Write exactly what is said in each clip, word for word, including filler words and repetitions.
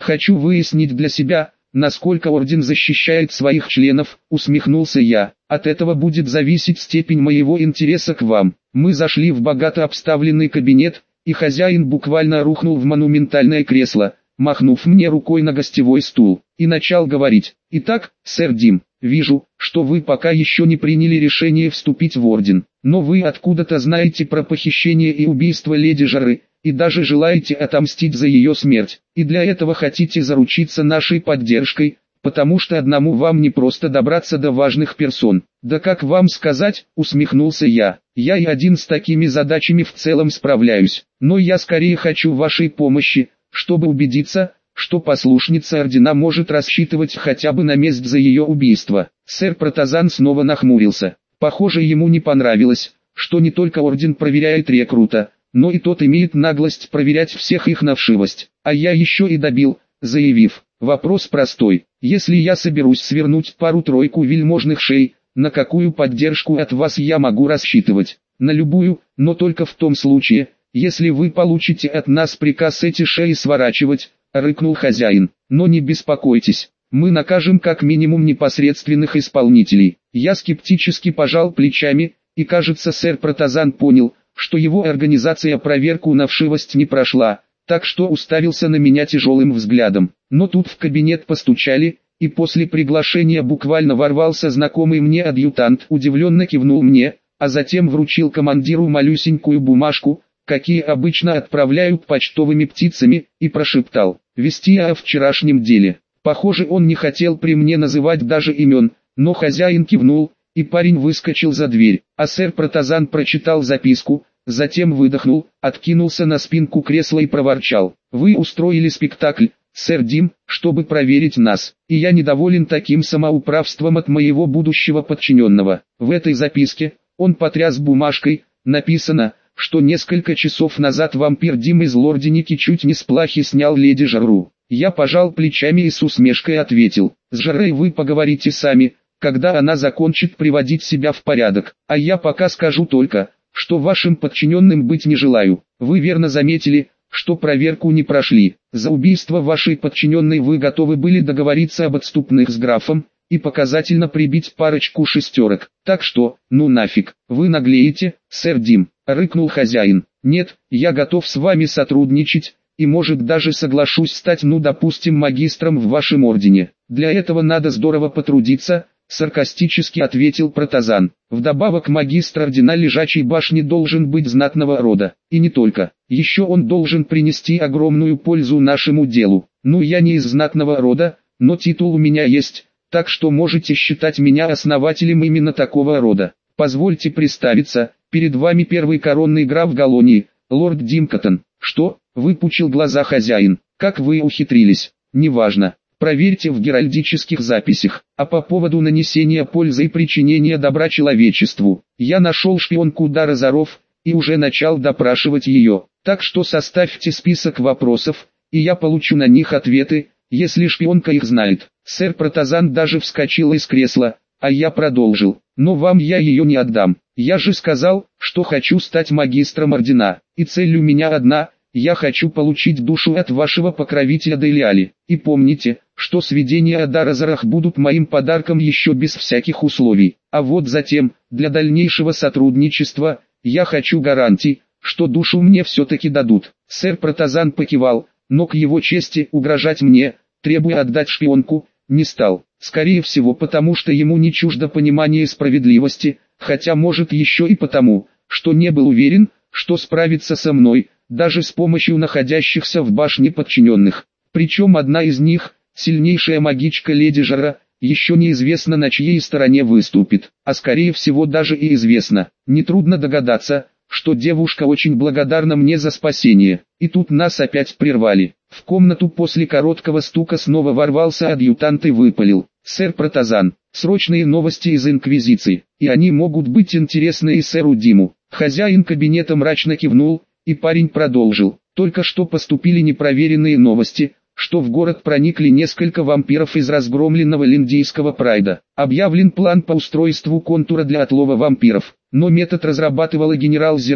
Хочу выяснить для себя, насколько орден защищает своих членов, усмехнулся я. От этого будет зависеть степень моего интереса к вам. Мы зашли в богато обставленный кабинет, и хозяин буквально рухнул в монументальное кресло, махнув мне рукой на гостевой стул, и начал говорить. «Итак, сэр Дим, вижу, что вы пока еще не приняли решение вступить в орден, но вы откуда-то знаете про похищение и убийство леди Жары, и даже желаете отомстить за ее смерть, и для этого хотите заручиться нашей поддержкой, потому что одному вам не просто добраться до важных персон». «Да как вам сказать», — усмехнулся я, — «я и один с такими задачами в целом справляюсь, но я скорее хочу вашей помощи, чтобы убедиться, что послушница ордена может рассчитывать хотя бы на месть за ее убийство». Сэр Протазан снова нахмурился. Похоже, ему не понравилось, что не только орден проверяет рекрута, но и тот имеет наглость проверять всех их на вшивость. А я еще и добил, заявив: «Вопрос простой. Если я соберусь свернуть пару-тройку вельможных шей, на какую поддержку от вас я могу рассчитывать?» «На любую, но только в том случае, если вы получите от нас приказ эти шеи сворачивать», — рыкнул хозяин. «Но не беспокойтесь, мы накажем как минимум непосредственных исполнителей». Я скептически пожал плечами, и кажется, сэр Протазан понял, что его организация проверку на вшивость не прошла, так что уставился на меня тяжелым взглядом. Но тут в кабинет постучали, и после приглашения буквально ворвался знакомый мне адъютант, удивленно кивнул мне, а затем вручил командиру малюсенькую бумажку, какие обычно отправляют почтовыми птицами, и прошептал: «Вести о вчерашнем деле». Похоже, он не хотел при мне называть даже имен, но хозяин кивнул, и парень выскочил за дверь, а сэр Протазан прочитал записку, затем выдохнул, откинулся на спинку кресла и проворчал: «Вы устроили спектакль, сэр Дим, чтобы проверить нас, и я недоволен таким самоуправством от моего будущего подчиненного». В этой записке, он потряс бумажкой, написано, что несколько часов назад вампир Дим из Лорденики чуть не с плахи снял леди Жару. Я пожал плечами и с усмешкой ответил: «С Жарой вы поговорите сами, когда она закончит приводить себя в порядок, а я пока скажу только, что вашим подчиненным быть не желаю. Вы верно заметили, что проверку не прошли. За убийство вашей подчиненной вы готовы были договориться об отступных с графом и показательно прибить парочку шестерок. Так что, ну нафиг, вы наглеете, сэр Дим», — рыкнул хозяин. «Нет, я готов с вами сотрудничать, и может даже соглашусь стать, ну допустим, магистром в вашем ордене. Для этого надо здорово потрудиться», — саркастически ответил Протазан. «Вдобавок магистр ордена Лежачей башни должен быть знатного рода, и не только. Еще он должен принести огромную пользу нашему делу. Ну я не из знатного рода, но титул у меня есть, так что можете считать меня основателем именно такого рода. Позвольте представиться, перед вами первый коронный граф Галонии, лорд Димкотон». «Что?» — выпучил глаза хозяин. «Как вы ухитрились?» «Неважно. Проверьте в геральдических записях. А по поводу нанесения пользы и причинения добра человечеству, я нашел шпионку Дара Заров, и уже начал допрашивать ее. Так что составьте список вопросов, и я получу на них ответы, если шпионка их знает». Сэр Протазан даже вскочил из кресла, а я продолжил: «Но вам я ее не отдам. Я же сказал, что хочу стать магистром ордена, и цель у меня одна — я хочу получить душу от вашего покровителя Делиали. И помните, что сведения о Даразарах будут моим подарком еще без всяких условий. А вот затем, для дальнейшего сотрудничества, я хочу гарантий, что душу мне все-таки дадут». Сэр Протазан покивал, но к его чести угрожать мне, требуя отдать шпионку, не стал. Скорее всего потому, что ему не чуждо понимание справедливости, хотя может еще и потому, что не был уверен, что справится со мной, даже с помощью находящихся в башне подчиненных. Причем одна из них, сильнейшая магичка леди Жара, еще неизвестно на чьей стороне выступит, а скорее всего даже и известно. Нетрудно догадаться, что девушка очень благодарна мне за спасение. И тут нас опять прервали. В комнату после короткого стука снова ворвался адъютант и выпалил: «Сэр Протазан, срочные новости из Инквизиции, и они могут быть интересны и сэру Диму». Хозяин кабинета мрачно кивнул, и парень продолжил: «Только что поступили непроверенные новости, что в город проникли несколько вампиров из разгромленного линдийского прайда. Объявлен план по устройству контура для отлова вампиров, но метод разрабатывала генерал Зира,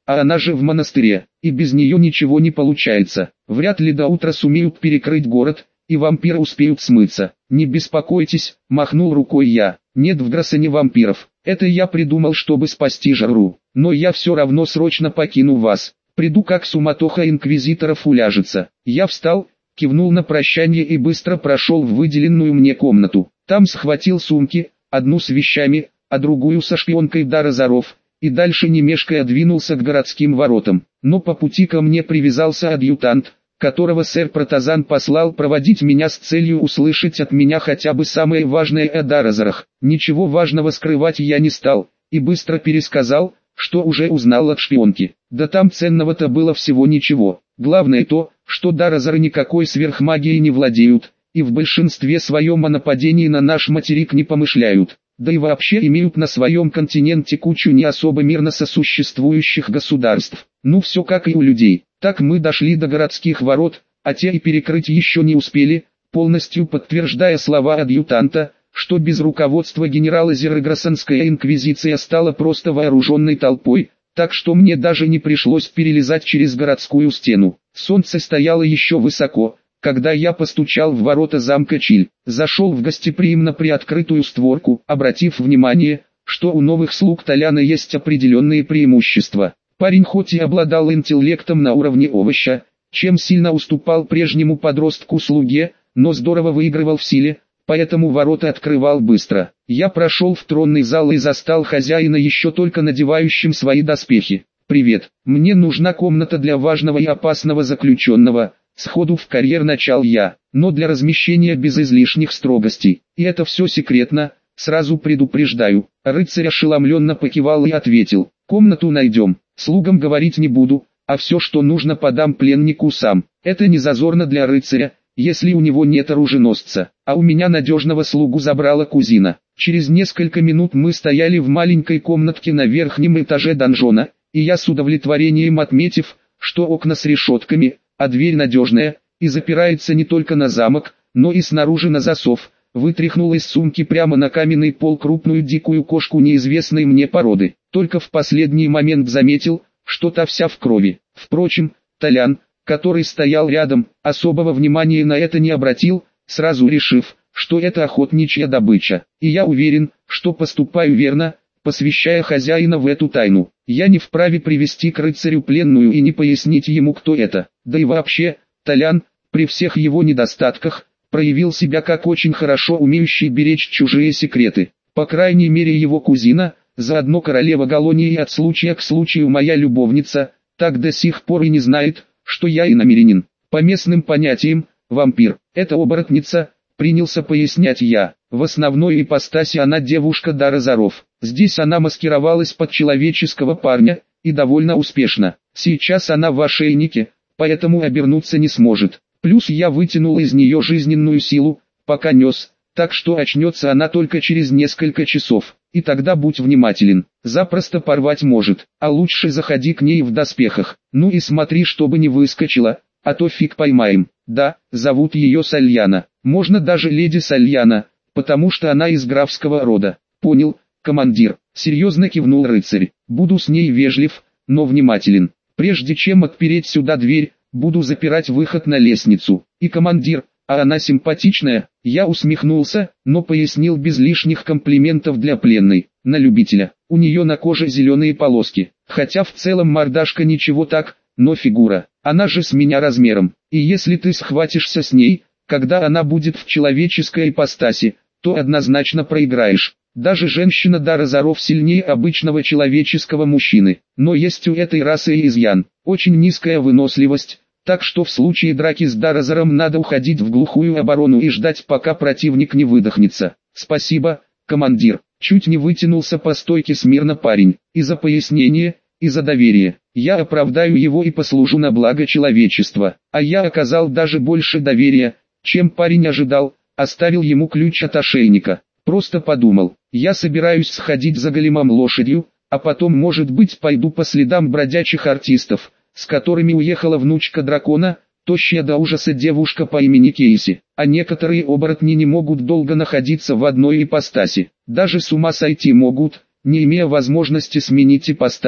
а она же в монастыре, и без нее ничего не получается. Вряд ли до утра сумеют перекрыть город, и вампиры успеют смыться. Не беспокойтесь, махнул рукой я, нет в Гроссене вампиров. Это я придумал, чтобы спасти Жару, но я все равно срочно покину вас. Приду, как суматоха инквизиторов уляжется. Я встал, кивнул на прощание и быстро прошел в выделенную мне комнату. Там схватил сумки, одну с вещами, а другую со шпионкой Даразаров, и дальше не мешкая двинулся к городским воротам. Но по пути ко мне привязался адъютант, которого сэр Протазан послал проводить меня с целью услышать от меня хотя бы самое важное о Даразарах. Ничего важного скрывать я не стал, и быстро пересказал, что уже узнал от шпионки. Да там ценного-то было всего ничего. Главное то, что Даразары никакой сверхмагией не владеют, и в большинстве своем о нападении на наш материк не помышляют. Да и вообще имеют на своем континенте кучу не особо мирно сосуществующих государств. Ну все как и у людей. Так мы дошли до городских ворот, а те и перекрыть еще не успели, полностью подтверждая слова адъютанта, что без руководства генерала Зерегроссенская инквизиция стала просто вооруженной толпой, так что мне даже не пришлось перелезать через городскую стену. Солнце стояло еще высоко, когда я постучал в ворота замка Чиль, зашел в гостеприимно приоткрытую створку, обратив внимание, что у новых слуг Толяна есть определенные преимущества. Парень хоть и обладал интеллектом на уровне овоща, чем сильно уступал прежнему подростку-слуге, но здорово выигрывал в силе, поэтому ворота открывал быстро. Я прошел в тронный зал и застал хозяина еще только надевающим свои доспехи. «Привет, мне нужна комната для важного и опасного заключенного», сходу в карьер начал я, но для размещения без излишних строгостей. И это все секретно, сразу предупреждаю. Рыцарь ошеломленно покивал и ответил: комнату найдем, слугам говорить не буду, а все, что нужно, подам пленнику сам. Это не зазорно для рыцаря, если у него нет оруженосца, а у меня надежного слугу забрала кузина. Через несколько минут мы стояли в маленькой комнатке на верхнем этаже донжона, и я с удовлетворением отметив, что окна с решетками, а дверь надежная, и запирается не только на замок, но и снаружи на засов, вытряхнул из сумки прямо на каменный пол крупную дикую кошку неизвестной мне породы. Только в последний момент заметил, что та вся в крови. Впрочем, Толян, который стоял рядом, особого внимания на это не обратил, сразу решив, что это охотничья добыча. И я уверен, что поступаю верно, посвящая хозяина в эту тайну. Я не вправе привести к рыцарю пленную и не пояснить ему, кто это. Да и вообще, Толян, при всех его недостатках, проявил себя как очень хорошо умеющий беречь чужие секреты. По крайней мере его кузина, заодно королева Галонии и от случая к случаю моя любовница, так до сих пор и не знает, что я иномерянин. По местным понятиям, вампир – это оборотница, принялся пояснять я. В основной ипостаси она девушка Даразаров. Здесь она маскировалась под человеческого парня, и довольно успешно. Сейчас она в ошейнике, поэтому обернуться не сможет. Плюс я вытянул из нее жизненную силу, пока нес, так что очнется она только через несколько часов. И тогда будь внимателен, запросто порвать может, а лучше заходи к ней в доспехах. Ну и смотри, чтобы не выскочила, а то фиг поймаем. Да, зовут ее Сальяна, можно даже леди Сальяна, потому что она из графского рода. Понял, командир, серьезно кивнул рыцарь. Буду с ней вежлив, но внимателен. Прежде чем отпереть сюда дверь, буду запирать выход на лестницу. И командир, а она симпатичная, я усмехнулся, но пояснил без лишних комплиментов для пленной. На любителя, у нее на коже зеленые полоски, хотя в целом мордашка ничего так, но фигура, она же с меня размером. И если ты схватишься с ней, когда она будет в человеческой ипостаси, то однозначно проиграешь. Даже женщина Даразаров сильнее обычного человеческого мужчины. Но есть у этой расы и изъян, очень низкая выносливость, так что в случае драки с Даразаром надо уходить в глухую оборону и ждать, пока противник не выдохнется. Спасибо, командир. Чуть не вытянулся по стойке смирно парень. И за пояснение, и за доверие. Я оправдаю его и послужу на благо человечества. А я оказал даже больше доверия, чем парень ожидал, оставил ему ключ от ошейника. Просто подумал, я собираюсь сходить за големом лошадью, а потом, может быть, пойду по следам бродячих артистов, с которыми уехала внучка дракона, тощая до ужаса девушка по имени Кейси. А некоторые оборотни не могут долго находиться в одной ипостаси. Даже с ума сойти могут, не имея возможности сменить ипостась.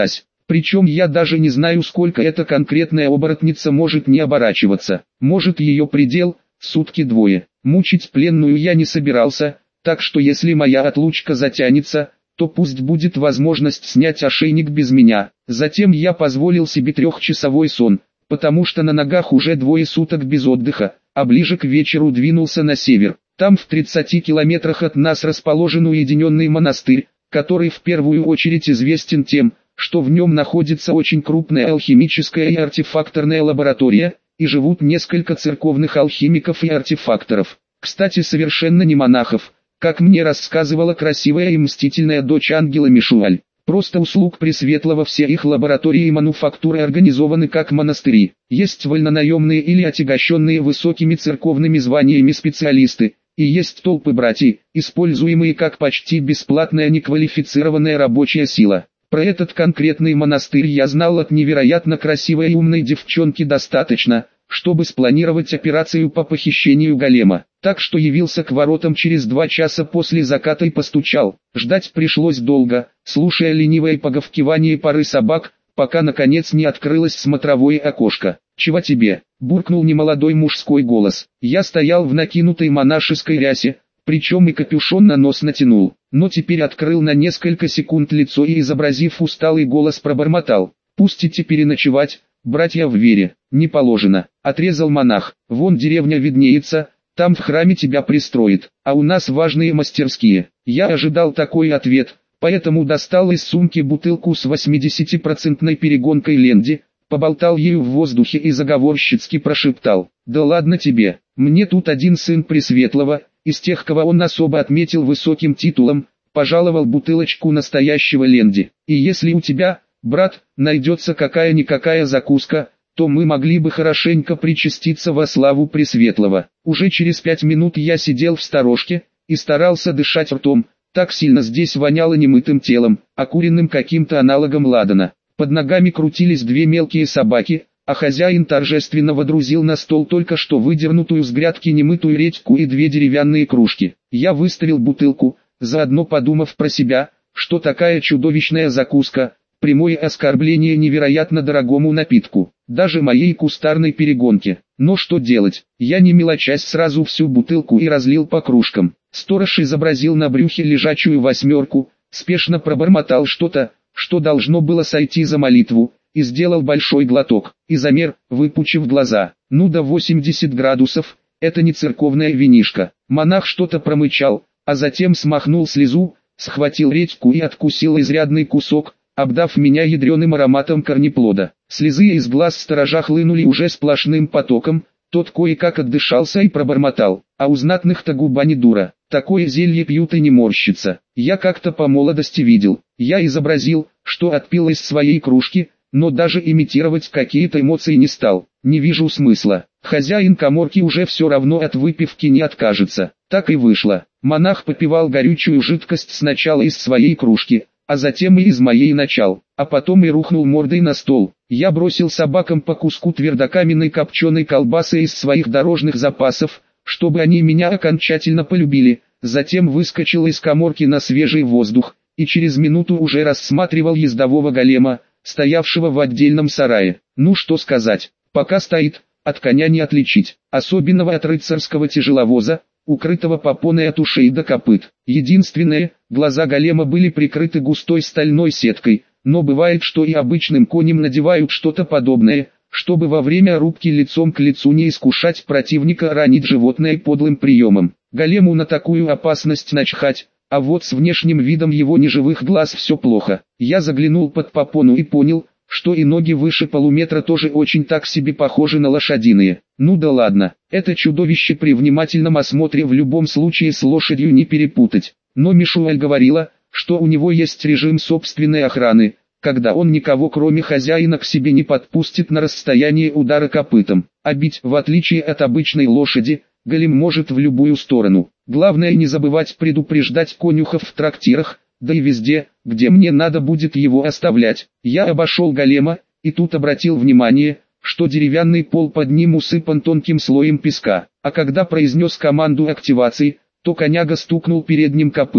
Причем я даже не знаю, сколько эта конкретная оборотница может не оборачиваться. Может, ее предел – сутки двое. Мучить пленную я не собирался, так что если моя отлучка затянется, то пусть будет возможность снять ошейник без меня. Затем я позволил себе трехчасовой сон, потому что на ногах уже двое суток без отдыха, а ближе к вечеру двинулся на север. Там в тридцати километрах от нас расположен уединенный монастырь, который в первую очередь известен тем, что в нем находится очень крупная алхимическая и артефакторная лаборатория, и живут несколько церковных алхимиков и артефакторов. Кстати, совершенно не монахов, как мне рассказывала красивая и мстительная дочь ангела Мишуаль. Просто услуг Пресветлого все их лаборатории и мануфактуры организованы как монастыри. Есть вольнонаемные или отягощенные высокими церковными званиями специалисты, и есть толпы братьев, используемые как почти бесплатная неквалифицированная рабочая сила. Про этот конкретный монастырь я знал от невероятно красивой и умной девчонки достаточно, чтобы спланировать операцию по похищению голема. Так что явился к воротам через два часа после заката и постучал. Ждать пришлось долго, слушая ленивое поговкивание пары собак, пока наконец не открылось смотровое окошко. «Чего тебе?» – буркнул немолодой мужской голос. Я стоял в накинутой монашеской рясе, причем и капюшон на нос натянул, но теперь открыл на несколько секунд лицо и, изобразив усталый голос, пробормотал: «Пустите переночевать, братья в вере». «Не положено», — отрезал монах. «Вон деревня виднеется, там в храме тебя пристроят, а у нас важные мастерские». Я ожидал такой ответ, поэтому достал из сумки бутылку с восьмидесятипроцентной перегонкой ленди, поболтал ею в воздухе и заговорщицки прошептал: «Да ладно тебе, мне тут один сын Пресветлого, из тех, кого он особо отметил высоким титулом, пожаловал бутылочку настоящего ленди. И если у тебя, брат, найдется какая-никакая закуска, то мы могли бы хорошенько причаститься во славу Пресветлого». Уже через пять минут я сидел в сторожке и старался дышать ртом, так сильно здесь воняло немытым телом, окуренным каким-то аналогом ладана. Под ногами крутились две мелкие собаки, а хозяин торжественно водрузил на стол только что выдернутую с грядки немытую редьку и две деревянные кружки. Я выставил бутылку, заодно подумав про себя, что такая чудовищная закуска – прямое оскорбление невероятно дорогому напитку, даже моей кустарной перегонке. Но что делать, я не мелочась сразу всю бутылку и разлил по кружкам. Сторож изобразил на брюхе лежачую восьмерку, спешно пробормотал что-то, что должно было сойти за молитву, и сделал большой глоток, и замер, выпучив глаза. Ну да восемьдесят градусов, это не церковная винишка. Монах что-то промычал, а затем смахнул слезу, схватил редьку и откусил изрядный кусок, обдав меня ядреным ароматом корнеплода. Слезы из глаз сторожа хлынули уже сплошным потоком, тот кое-как отдышался и пробормотал: «А у знатных-то губа не дура, такое зелье пьют и не морщится». Я как-то по молодости видел, я изобразил, что отпил из своей кружки, но даже имитировать какие-то эмоции не стал. Не вижу смысла. Хозяин каморки уже все равно от выпивки не откажется. Так и вышло. Монах попивал горючую жидкость сначала из своей кружки, а затем и из моей начал, а потом и рухнул мордой на стол. Я бросил собакам по куску твердокаменной копченой колбасы из своих дорожных запасов, чтобы они меня окончательно полюбили, затем выскочил из каморки на свежий воздух, и через минуту уже рассматривал ездового голема, стоявшего в отдельном сарае. Ну что сказать, пока стоит, от коня не отличить, особенного от рыцарского тяжеловоза, укрытого попоной от ушей до копыт. Единственное, глаза голема были прикрыты густой стальной сеткой, но бывает, что и обычным коням надевают что-то подобное, чтобы во время рубки лицом к лицу не искушать противника ранить животное подлым приемом. Голему на такую опасность начхать, а вот с внешним видом его неживых глаз все плохо. Я заглянул под попону и понял, что и ноги выше полуметра тоже очень так себе похожи на лошадиные. Ну да ладно, это чудовище при внимательном осмотре в любом случае с лошадью не перепутать. Но Мишуэль говорила, что у него есть режим собственной охраны, когда он никого кроме хозяина к себе не подпустит на расстояние удара копытом. А бить, в отличие от обычной лошади, голем может в любую сторону. Главное не забывать предупреждать конюхов в трактирах, да и везде, где мне надо будет его оставлять. Я обошел голема, и тут обратил внимание, что деревянный пол под ним усыпан тонким слоем песка. А когда произнес команду активации, то коняга стукнул передним копытом,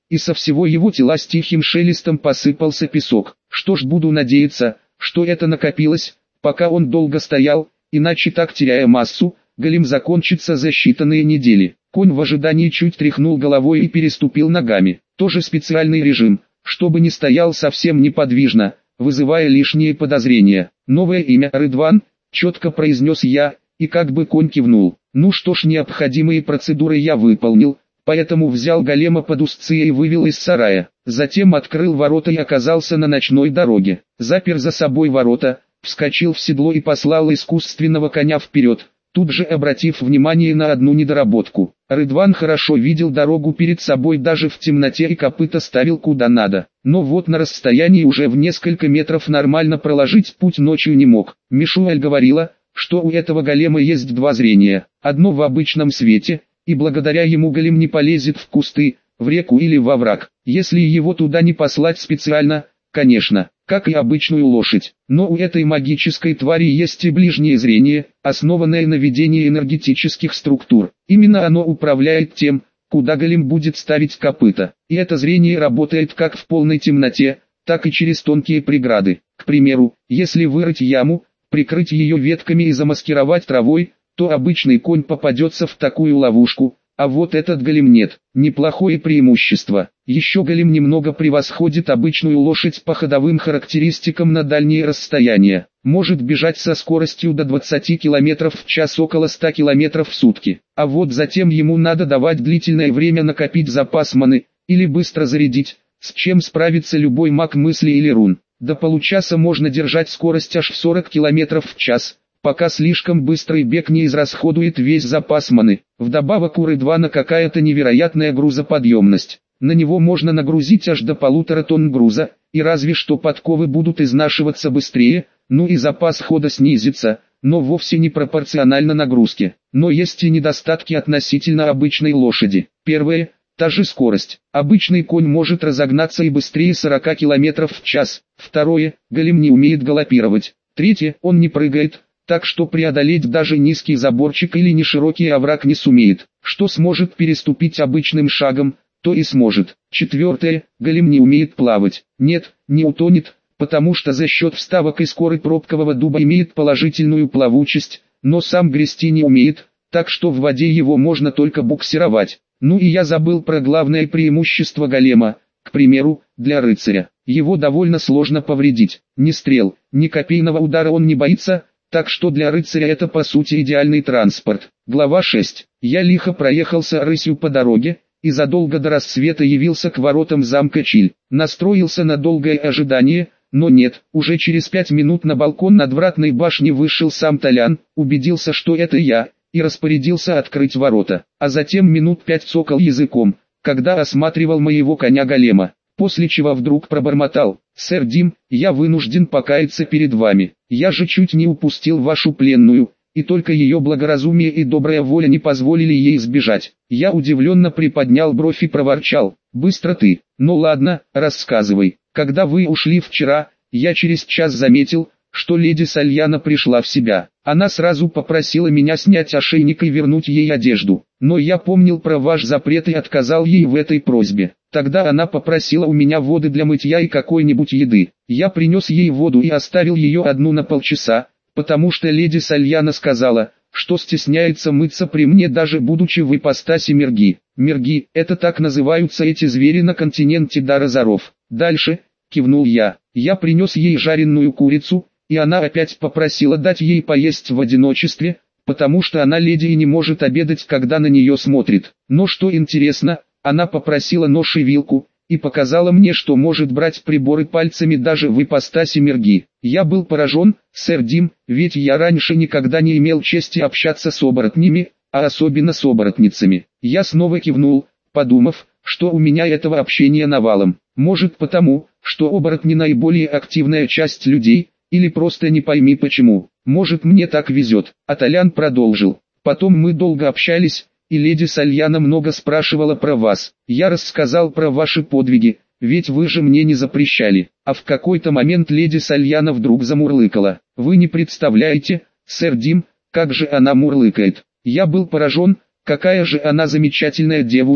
и со всего его тела с тихим шелестом посыпался песок. Что ж, буду надеяться, что это накопилось, пока он долго стоял, иначе так, теряя массу, голем закончится за считанные недели. Конь в ожидании чуть тряхнул головой и переступил ногами. Тоже специальный режим, чтобы не стоял совсем неподвижно, вызывая лишние подозрения. Новое имя Рыдван, четко произнес я, и как бы конь кивнул. Ну что ж, необходимые процедуры я выполнил, поэтому взял голема под узцы и вывел из сарая. Затем открыл ворота и оказался на ночной дороге. Запер за собой ворота, вскочил в седло и послал искусственного коня вперед, тут же обратив внимание на одну недоработку. Рыдван хорошо видел дорогу перед собой даже в темноте и копыта ставил куда надо. Но вот на расстоянии уже в несколько метров нормально проложить путь ночью не мог. Мишуэль говорила, что у этого голема есть два зрения. Одно в обычном свете, и благодаря ему голем не полезет в кусты, в реку или во враг, если его туда не послать специально, конечно, как и обычную лошадь. Но у этой магической твари есть и ближнее зрение, основанное на видении энергетических структур. Именно оно управляет тем, куда голем будет ставить копыта. И это зрение работает как в полной темноте, так и через тонкие преграды. К примеру, если вырыть яму, прикрыть ее ветками и замаскировать травой, то обычный конь попадется в такую ловушку, а вот этот голем нет. Неплохое преимущество. Еще голем немного превосходит обычную лошадь по ходовым характеристикам на дальние расстояния. Может бежать со скоростью до двадцати километров в час, около ста километров в сутки. А вот затем ему надо давать длительное время накопить запас маны, или быстро зарядить, с чем справится любой маг мысли или рун. До получаса можно держать скорость аж в сорок километров в час, пока слишком быстрый бег не израсходует весь запас маны. Вдобавок у Рыдвана какая-то невероятная грузоподъемность. На него можно нагрузить аж до полутора тонн груза, и разве что подковы будут изнашиваться быстрее, ну и запас хода снизится, но вовсе не пропорционально нагрузке. Но есть и недостатки относительно обычной лошади. Первое – та же скорость. Обычный конь может разогнаться и быстрее сорока километров в час. Второе – голем не умеет галопировать. Третье – он не прыгает, так что преодолеть даже низкий заборчик или неширокий овраг не сумеет. Что сможет переступить обычным шагом, то и сможет. Четвертое – голем не умеет плавать. Нет, не утонет, потому что за счет вставок из коры пробкового дуба имеет положительную плавучесть, но сам грести не умеет, так что в воде его можно только буксировать. Ну и я забыл про главное преимущество голема, к примеру, для рыцаря. Его довольно сложно повредить. Ни стрел, ни копейного удара он не боится, так что для рыцаря это по сути идеальный транспорт. Глава шесть. Я лихо проехался рысью по дороге, и задолго до рассвета явился к воротам замка Чиль. Настроился на долгое ожидание, но нет, уже через пять минут на балкон надвратной башни вышел сам Толян, убедился, что это я, и распорядился открыть ворота, а затем минут пять цокал языком, когда осматривал моего коня-голема, после чего вдруг пробормотал: «Сэр Дим, я вынужден покаяться перед вами, я же чуть не упустил вашу пленную, и только ее благоразумие и добрая воля не позволили ей сбежать». Я удивленно приподнял бровь и проворчал: «Быстро ты, ну ладно, рассказывай. Когда вы ушли вчера, я через час заметил, что леди Сальяна пришла в себя. Она сразу попросила меня снять ошейник и вернуть ей одежду, но я помнил про ваш запрет и отказал ей в этой просьбе. Тогда она попросила у меня воды для мытья и какой-нибудь еды. Я принес ей воду и оставил ее одну на полчаса, потому что леди Сальяна сказала, что стесняется мыться при мне, даже будучи в ипостаси мерги. Мерги – это так называются эти звери на континенте Даразаров. Дальше, кивнул я, я принес ей жареную курицу, и она опять попросила дать ей поесть в одиночестве, потому что она леди и не может обедать, когда на нее смотрит. Но что интересно, она попросила нож и вилку, и показала мне, что может брать приборы пальцами даже в ипостаси мерги. Я был поражен, сэр Дим, ведь я раньше никогда не имел чести общаться с оборотнями, а особенно с оборотницами. Я снова кивнул, подумав, что у меня этого общения навалом. Может потому, что оборотни наиболее активная часть людей, или просто не пойми почему. Может мне так везет. А Толян продолжил. Потом мы долго общались, и леди Сальяна много спрашивала про вас. Я рассказал про ваши подвиги, ведь вы же мне не запрещали. А в какой-то момент леди Сальяна вдруг замурлыкала. Вы не представляете, сэр Дим, как же она мурлыкает. Я был поражен, какая же она замечательная девушка,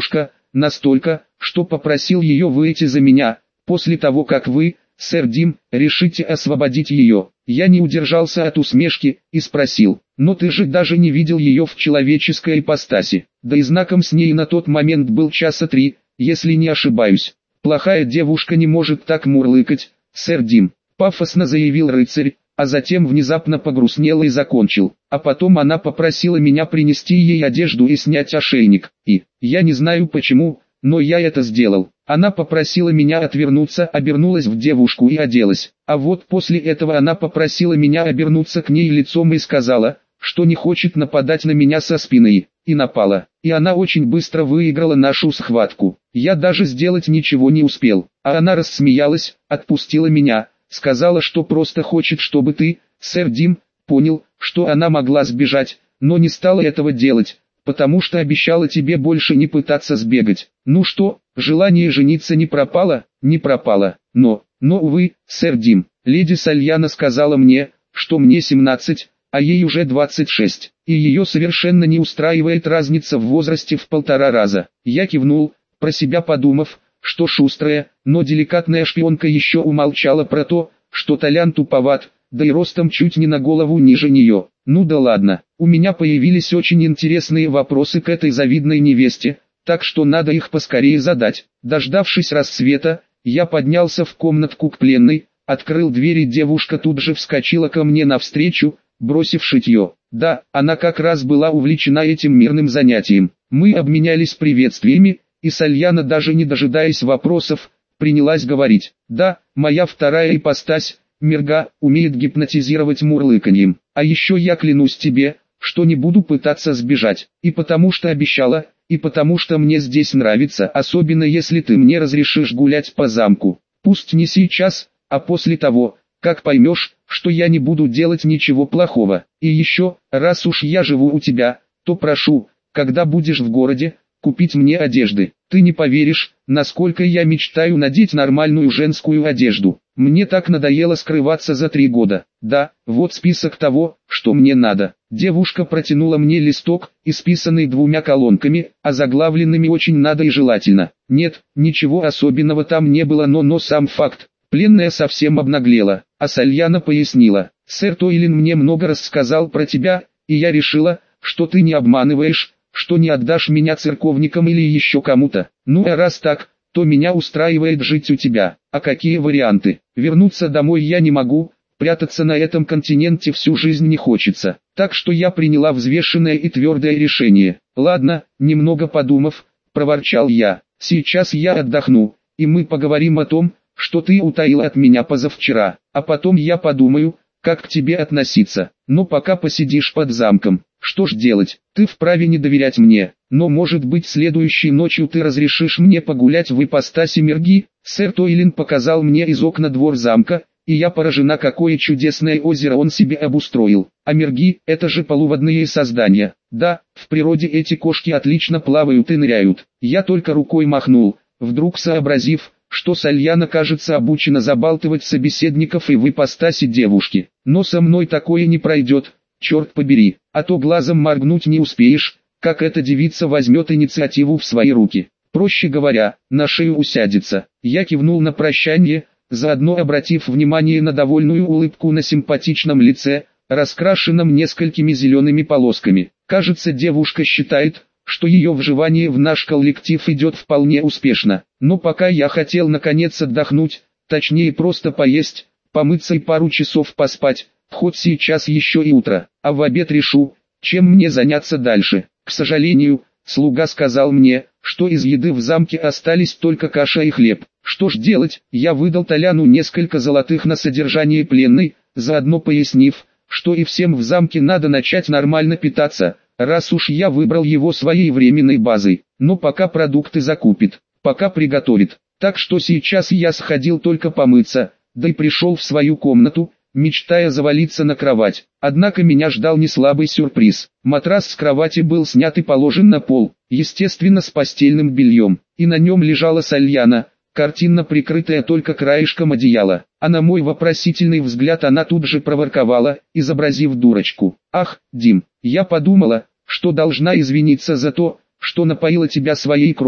настолько, что попросил ее выйти за меня, после того как вы, сэр Дим, решите освободить ее. Я не удержался от усмешки и спросил: но ты же даже не видел ее в человеческой ипостаси, да и знаком с ней на тот момент был часа три, если не ошибаюсь. Плохая девушка не может так мурлыкать, сэр Дим, пафосно заявил рыцарь, а затем внезапно погрустнел и закончил. А потом она попросила меня принести ей одежду и снять ошейник, и, я не знаю почему, но я это сделал. Она попросила меня отвернуться, обернулась в девушку и оделась. А вот после этого она попросила меня обернуться к ней лицом и сказала, что не хочет нападать на меня со спины, и напала. И она очень быстро выиграла нашу схватку. Я даже сделать ничего не успел. А она рассмеялась, отпустила меня, сказала, что просто хочет, чтобы ты, сэр Дим, понял, что она могла сбежать, но не стала этого делать, потому что обещала тебе больше не пытаться сбегать. Ну что, желание жениться не пропало? Не пропало. Но, но увы, сэр Дим, леди Сальяна сказала мне, что мне семнадцать, а ей уже двадцать шесть, и ее совершенно не устраивает разница в возрасте в полтора раза. Я кивнул, про себя подумав, что шустрая, но деликатная шпионка еще умолчала про то, что Толян туповат, да и ростом чуть не на голову ниже нее. Ну да ладно, у меня появились очень интересные вопросы к этой завидной невесте, так что надо их поскорее задать. Дождавшись рассвета, я поднялся в комнатку к пленной, открыл дверь, и девушка тут же вскочила ко мне навстречу, бросив шитье. Да, она как раз была увлечена этим мирным занятием. Мы обменялись приветствиями, и Сальяна, даже не дожидаясь вопросов, принялась говорить: да, моя вторая ипостась, Мирга, умеет гипнотизировать мурлыканьем. А еще я клянусь тебе, что не буду пытаться сбежать, и потому что обещала, и потому что мне здесь нравится, особенно если ты мне разрешишь гулять по замку. Пусть не сейчас, а после того, как поймешь, что я не буду делать ничего плохого. И еще, раз уж я живу у тебя, то прошу, когда будешь в городе, купить мне одежды. Ты не поверишь, насколько я мечтаю надеть нормальную женскую одежду. Мне так надоело скрываться за три года. Да, вот список того, что мне надо. Девушка протянула мне листок, исписанный двумя колонками, озаглавленными «Очень надо» и «Желательно». Нет, ничего особенного там не было, но но сам факт. Пленная совсем обнаглела, а Сальяна пояснила: сэр Тойлин мне много рассказал про тебя, и я решила, что ты не обманываешь, что не отдашь меня церковникам или еще кому-то. Ну а раз так, то меня устраивает жить у тебя. А какие варианты? Вернуться домой я не могу, прятаться на этом континенте всю жизнь не хочется. Так что я приняла взвешенное и твердое решение. Ладно, немного подумав, проворчал я, сейчас я отдохну, и мы поговорим о том, что ты утаил от меня позавчера, а потом я подумаю, как к тебе относиться. Но пока посидишь под замком. Что ж делать? Ты вправе не доверять мне, но может быть следующей ночью ты разрешишь мне погулять в ипостаси Мирги? Сэр Тойлин показал мне из окна двор замка, и я поражена, какое чудесное озеро он себе обустроил. А Мирги — это же полуводные создания. Да, в природе эти кошки отлично плавают и ныряют. Я только рукой махнул, вдруг сообразив, что Сальяна, кажется, обучена забалтывать собеседников и в ипостаси девушки. Но со мной такое не пройдет, черт побери, а то глазом моргнуть не успеешь, как эта девица возьмет инициативу в свои руки. Проще говоря, на шею усядется. Я кивнул на прощание, заодно обратив внимание на довольную улыбку на симпатичном лице, раскрашенном несколькими зелеными полосками. Кажется, девушка считает, что ее вживание в наш коллектив идет вполне успешно. Но пока я хотел наконец отдохнуть, точнее просто поесть, помыться и пару часов поспать, хоть сейчас еще и утро, а в обед решу, чем мне заняться дальше. К сожалению, слуга сказал мне, что из еды в замке остались только каша и хлеб. Что ж делать, я выдал Толяну несколько золотых на содержание пленной, заодно пояснив, что и всем в замке надо начать нормально питаться, раз уж я выбрал его своей временной базой. Но пока продукты закупит, пока приготовит. Так что сейчас я сходил только помыться, да и пришел в свою комнату, мечтая завалиться на кровать. Однако меня ждал неслабый сюрприз. Матрас с кровати был снят и положен на пол, естественно с постельным бельем, и на нем лежала Сальяна, картинно прикрытая только краешком одеяла. А на мой вопросительный взгляд она тут же проворковала, изобразив дурочку: «Ах, Дим, я подумала, что должна извиниться за то, что напоила тебя своей кровью,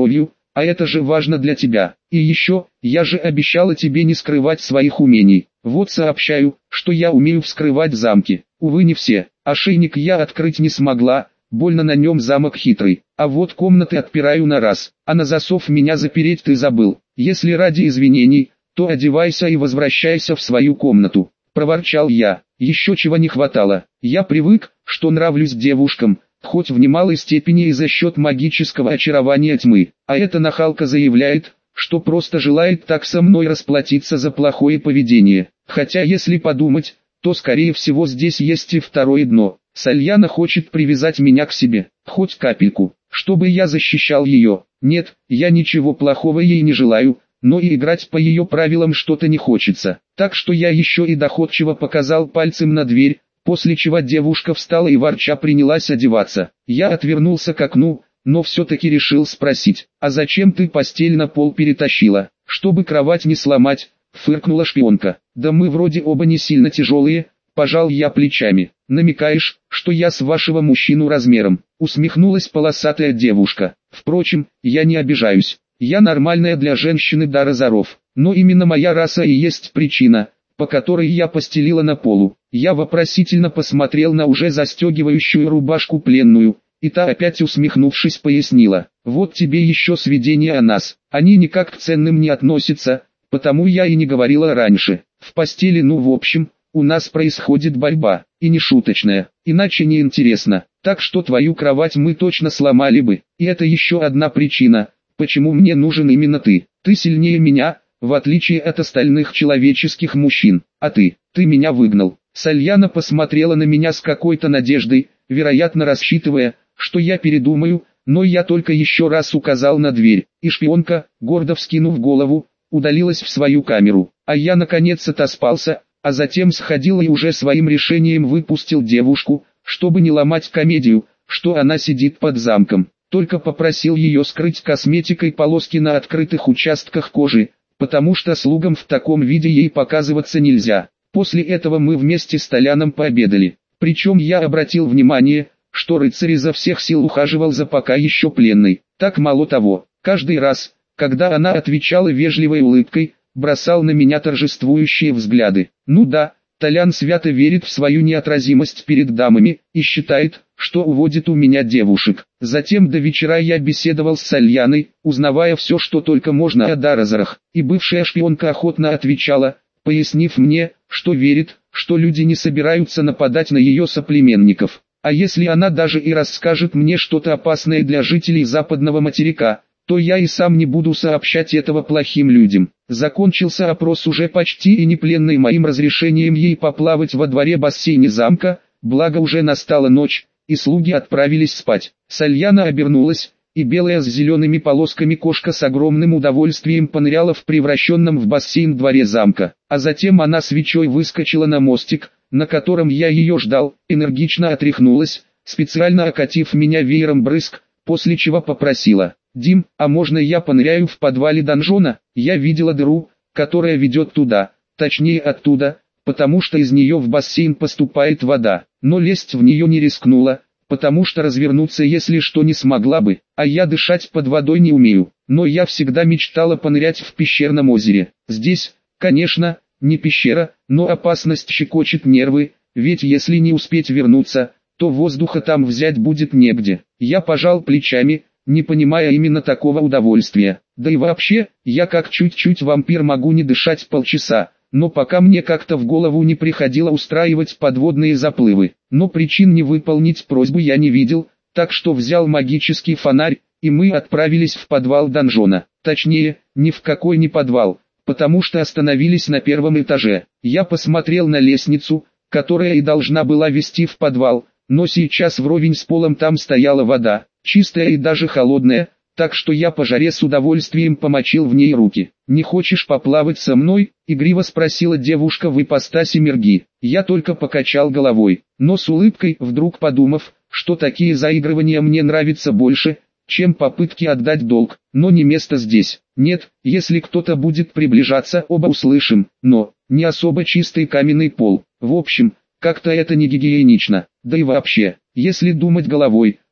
а это же важно для тебя. И еще, я же обещала тебе не скрывать своих умений. Вот сообщаю, что я умею вскрывать замки. Увы, не все. Ошейник я открыть не смогла, больно на нем замок хитрый. А вот комнаты отпираю на раз, а на засов меня запереть ты забыл. Если ради извинений, то одевайся и возвращайся в свою комнату. Проворчал я. Еще чего не хватало. Я привык, что нравлюсь девушкам, хоть в немалой степени и за счет магического очарования тьмы. А эта нахалка заявляет, что просто желает так со мной расплатиться за плохое поведение. Хотя если подумать, то скорее всего здесь есть и второе дно. Сальяна хочет привязать меня к себе, хоть капельку, чтобы я защищал ее. Нет, я ничего плохого ей не желаю, но и играть по ее правилам что-то не хочется. Так что я еще и доходчиво показал пальцем на дверь, после чего девушка встала и ворча принялась одеваться. Я отвернулся к окну, но все-таки решил спросить: «А зачем ты постель на пол перетащила?» «Чтобы кровать не сломать», — фыркнула шпионка. «Да мы вроде оба не сильно тяжелые», — пожал я плечами. «Намекаешь, что я с вашего мужчину размером?» — усмехнулась полосатая девушка. «Впрочем, я не обижаюсь. Я нормальная для женщины до разоров. Но именно моя раса и есть причина, по которой я постелила на полу». Я вопросительно посмотрел на уже застегивающую рубашку пленную, и та опять усмехнувшись пояснила: «Вот тебе еще сведения о нас. Они никак к ценным не относятся, потому я и не говорила раньше. В постели, ну в общем, у нас происходит борьба, и не шуточная, иначе не интересно. Так что твою кровать мы точно сломали бы, и это еще одна причина, почему мне нужен именно ты. Ты сильнее меня, в отличие от остальных человеческих мужчин, а ты, ты меня выгнал». Сальяна посмотрела на меня с какой-то надеждой, вероятно рассчитывая, что я передумаю, но я только еще раз указал на дверь, и шпионка, гордо вскинув голову, удалилась в свою камеру. А я наконец отоспался, а затем сходил и уже своим решением выпустил девушку, чтобы не ломать комедию, что она сидит под замком. Только попросил ее скрыть косметикой полоски на открытых участках кожи, потому что слугам в таком виде ей показываться нельзя. После этого мы вместе с Толяном пообедали. Причем я обратил внимание, что рыцарь изо всех сил ухаживал за пока еще пленной. Так мало того, каждый раз, когда она отвечала вежливой улыбкой, бросал на меня торжествующие взгляды. Ну да, Толян свято верит в свою неотразимость перед дамами и считает, что уводит у меня девушек. Затем до вечера я беседовал с Сальяной, узнавая все, что только можно о Даразарах, и бывшая шпионка охотно отвечала, пояснив мне, что верит, что люди не собираются нападать на ее соплеменников. А если она даже и расскажет мне что-то опасное для жителей западного материка, то я и сам не буду сообщать этого плохим людям. Закончился опрос уже почти и не пленной моим разрешением ей поплавать во дворе бассейне замка, благо уже настала ночь, и слуги отправились спать. Сальяна обернулась, и белая с зелеными полосками кошка с огромным удовольствием поныряла в превращенном в бассейн дворе замка. А затем она свечой выскочила на мостик, на котором я ее ждал, энергично отряхнулась, специально окатив меня веером брызг, после чего попросила: «Дим, а можно я поныряю в подвале донжона? Я видела дыру, которая ведет туда, точнее оттуда, потому что из нее в бассейн поступает вода, но лезть в нее не рискнула, потому что развернуться если что не смогла бы, а я дышать под водой не умею, но я всегда мечтала понырять в пещерном озере. Здесь, конечно, не пещера, но опасность щекочет нервы, ведь если не успеть вернуться, то воздуха там взять будет негде». Я пожал плечами, не понимая именно такого удовольствия. Да и вообще, я как чуть-чуть вампир могу не дышать полчаса, но пока мне как-то в голову не приходило устраивать подводные заплывы. Но причин не выполнить просьбу я не видел, так что взял магический фонарь, и мы отправились в подвал донжона. Точнее, ни в какой не подвал, потому что остановились на первом этаже. Я посмотрел на лестницу, которая и должна была вести в подвал, но сейчас вровень с полом там стояла вода, чистая и даже холодная, так что я по жаре с удовольствием помочил в ней руки. «Не хочешь поплавать со мной?» — игриво спросила девушка в ипостаси Мерги. Я только покачал головой, но с улыбкой, вдруг подумав, что такие заигрывания мне нравятся больше, чем попытки отдать долг, но не место здесь. Нет, если кто-то будет приближаться, оба услышим, но не особо чистый каменный пол. В общем, как-то это не гигиенично. Да и вообще, если думать головой,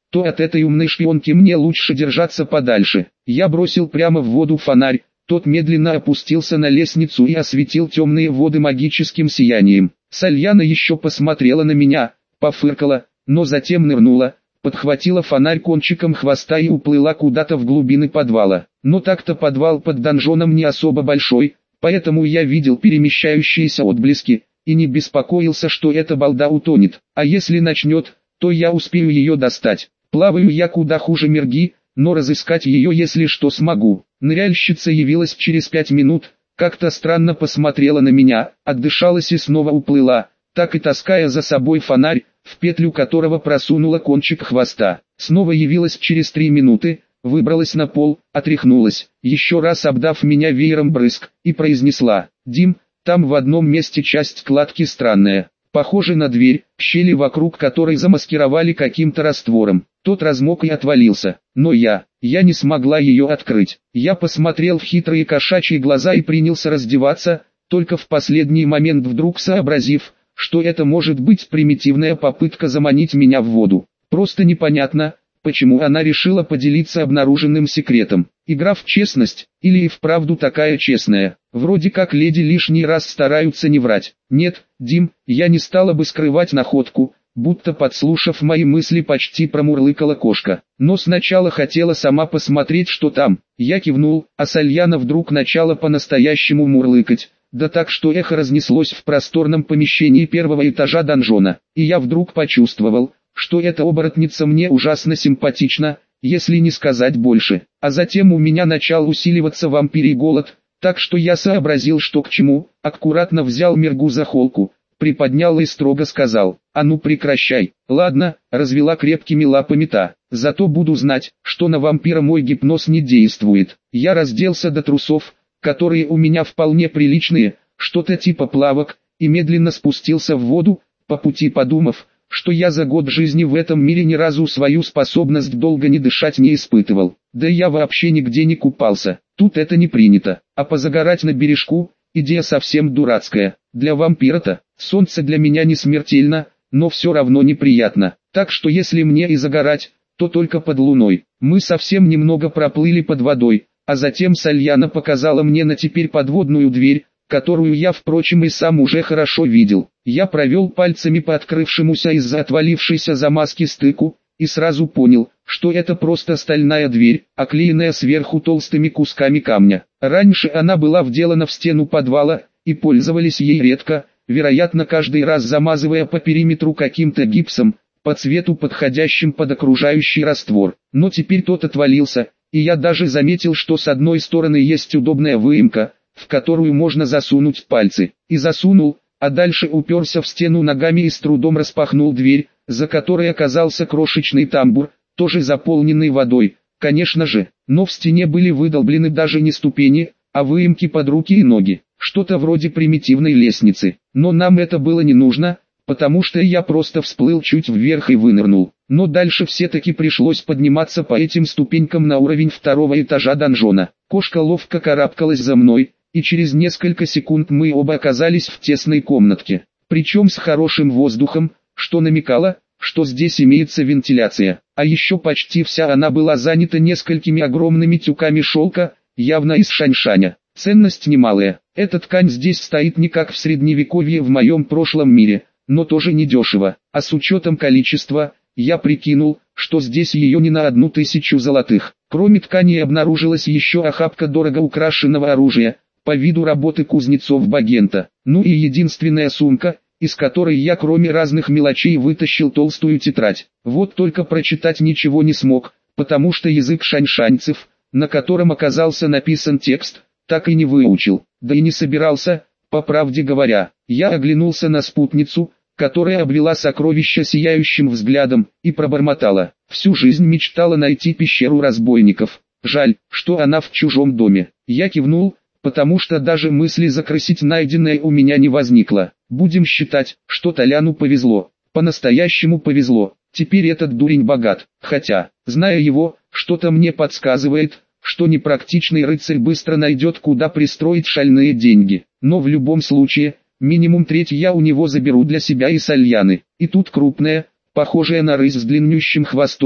то от этой умной шпионки мне лучше держаться подальше. Я бросил прямо в воду фонарь, тот медленно опустился на лестницу и осветил темные воды магическим сиянием. Сальяна еще посмотрела на меня, пофыркала, но затем нырнула, подхватила фонарь кончиком хвоста и уплыла куда-то в глубины подвала. Но так-то подвал под донжоном не особо большой, поэтому я видел перемещающиеся отблески, и не беспокоился, что эта балда утонет, а если начнет, то я успею ее достать. Плаваю я куда хуже Мерги, но разыскать ее если что смогу. Ныряльщица явилась через пять минут, как-то странно посмотрела на меня, отдышалась и снова уплыла, так и таская за собой фонарь, в петлю которого просунула кончик хвоста. Снова явилась через три минуты, выбралась на пол, отряхнулась, еще раз обдав меня веером брызг, и произнесла: «Дим, там в одном месте часть кладки странная, похоже на дверь, щели вокруг которой замаскировали каким-то раствором». Тот размок и отвалился, но я, я не смогла ее открыть. Я посмотрел в хитрые кошачьи глаза и принялся раздеваться, только в последний момент вдруг сообразив, что это может быть примитивная попытка заманить меня в воду. Просто непонятно, почему она решила поделиться обнаруженным секретом. Игра в честность, или и вправду такая честная. Вроде как леди лишний раз стараются не врать. Нет, Дим, я не стала бы скрывать находку, будто подслушав мои мысли почти промурлыкала кошка. Но сначала хотела сама посмотреть, что там. Я кивнул, а Сальяна вдруг начала по-настоящему мурлыкать. Да так, что эхо разнеслось в просторном помещении первого этажа донжона. И я вдруг почувствовал, что эта оборотница мне ужасно симпатична, если не сказать больше. А затем у меня начал усиливаться вампирий голод, так что я сообразил, что к чему, аккуратно взял Мергу за холку, приподнял и строго сказал: «А ну прекращай». «Ладно», развела крепкими лапами та, «зато буду знать, что на вампира мой гипноз не действует». Я разделся до трусов, которые у меня вполне приличные, что-то типа плавок, и медленно спустился в воду, по пути подумав, что я за год жизни в этом мире ни разу свою способность долго не дышать не испытывал. Да я вообще нигде не купался, тут это не принято, а позагорать на бережку – идея совсем дурацкая. Для вампира-то, солнце для меня не смертельно, но все равно неприятно, так что если мне и загорать, то только под луной. Мы совсем немного проплыли под водой, а затем Сальяна показала мне на теперь подводную дверь, которую я, впрочем, и сам уже хорошо видел. Я провел пальцами по открывшемуся из-за отвалившейся замазки стыку, и сразу понял, что это просто стальная дверь, оклеенная сверху толстыми кусками камня. Раньше она была вделана в стену подвала, и пользовались ей редко, вероятно каждый раз замазывая по периметру каким-то гипсом, по цвету подходящим под окружающий раствор. Но теперь тот отвалился, и я даже заметил, что с одной стороны есть удобная выемка, в которую можно засунуть пальцы. И засунул, а дальше уперся в стену ногами и с трудом распахнул дверь, за которой оказался крошечный тамбур, тоже заполненный водой, конечно же, но в стене были выдолблены даже не ступени, а выемки под руки и ноги, что-то вроде примитивной лестницы. Но нам это было не нужно, потому что я просто всплыл чуть вверх и вынырнул. Но дальше все-таки пришлось подниматься по этим ступенькам на уровень второго этажа донжона. Кошка ловко карабкалась за мной, и через несколько секунд мы оба оказались в тесной комнатке, причем с хорошим воздухом, что намекало, что здесь имеется вентиляция. А еще почти вся она была занята несколькими огромными тюками шелка, явно из Шаньшаня. Ценность немалая. Эта ткань здесь стоит не как в средневековье в моем прошлом мире, но тоже недешево. А с учетом количества, я прикинул, что здесь ее не на одну тысячу золотых. Кроме ткани обнаружилась еще охапка дорого украшенного оружия, по виду работы кузнецов Багента. Ну и единственная сумка, из которой я кроме разных мелочей вытащил толстую тетрадь. Вот только прочитать ничего не смог, потому что язык шаньшаньцев, на котором оказался написан текст, так и не выучил. Да и не собирался, по правде говоря. Я оглянулся на спутницу, которая обвела сокровища сияющим взглядом, и пробормотала: «Всю жизнь мечтала найти пещеру разбойников. Жаль, что она в чужом доме». Я кивнул, потому что даже мысли закрасить найденное у меня не возникло. Будем считать, что Толяну повезло. По-настоящему повезло. Теперь этот дурень богат. Хотя, зная его, что-то мне подсказывает, что непрактичный рыцарь быстро найдет, куда пристроить шальные деньги. Но в любом случае, минимум треть я у него заберу для себя и Сальяны. И тут крупная, похожая на рысь с длиннющим хвостом,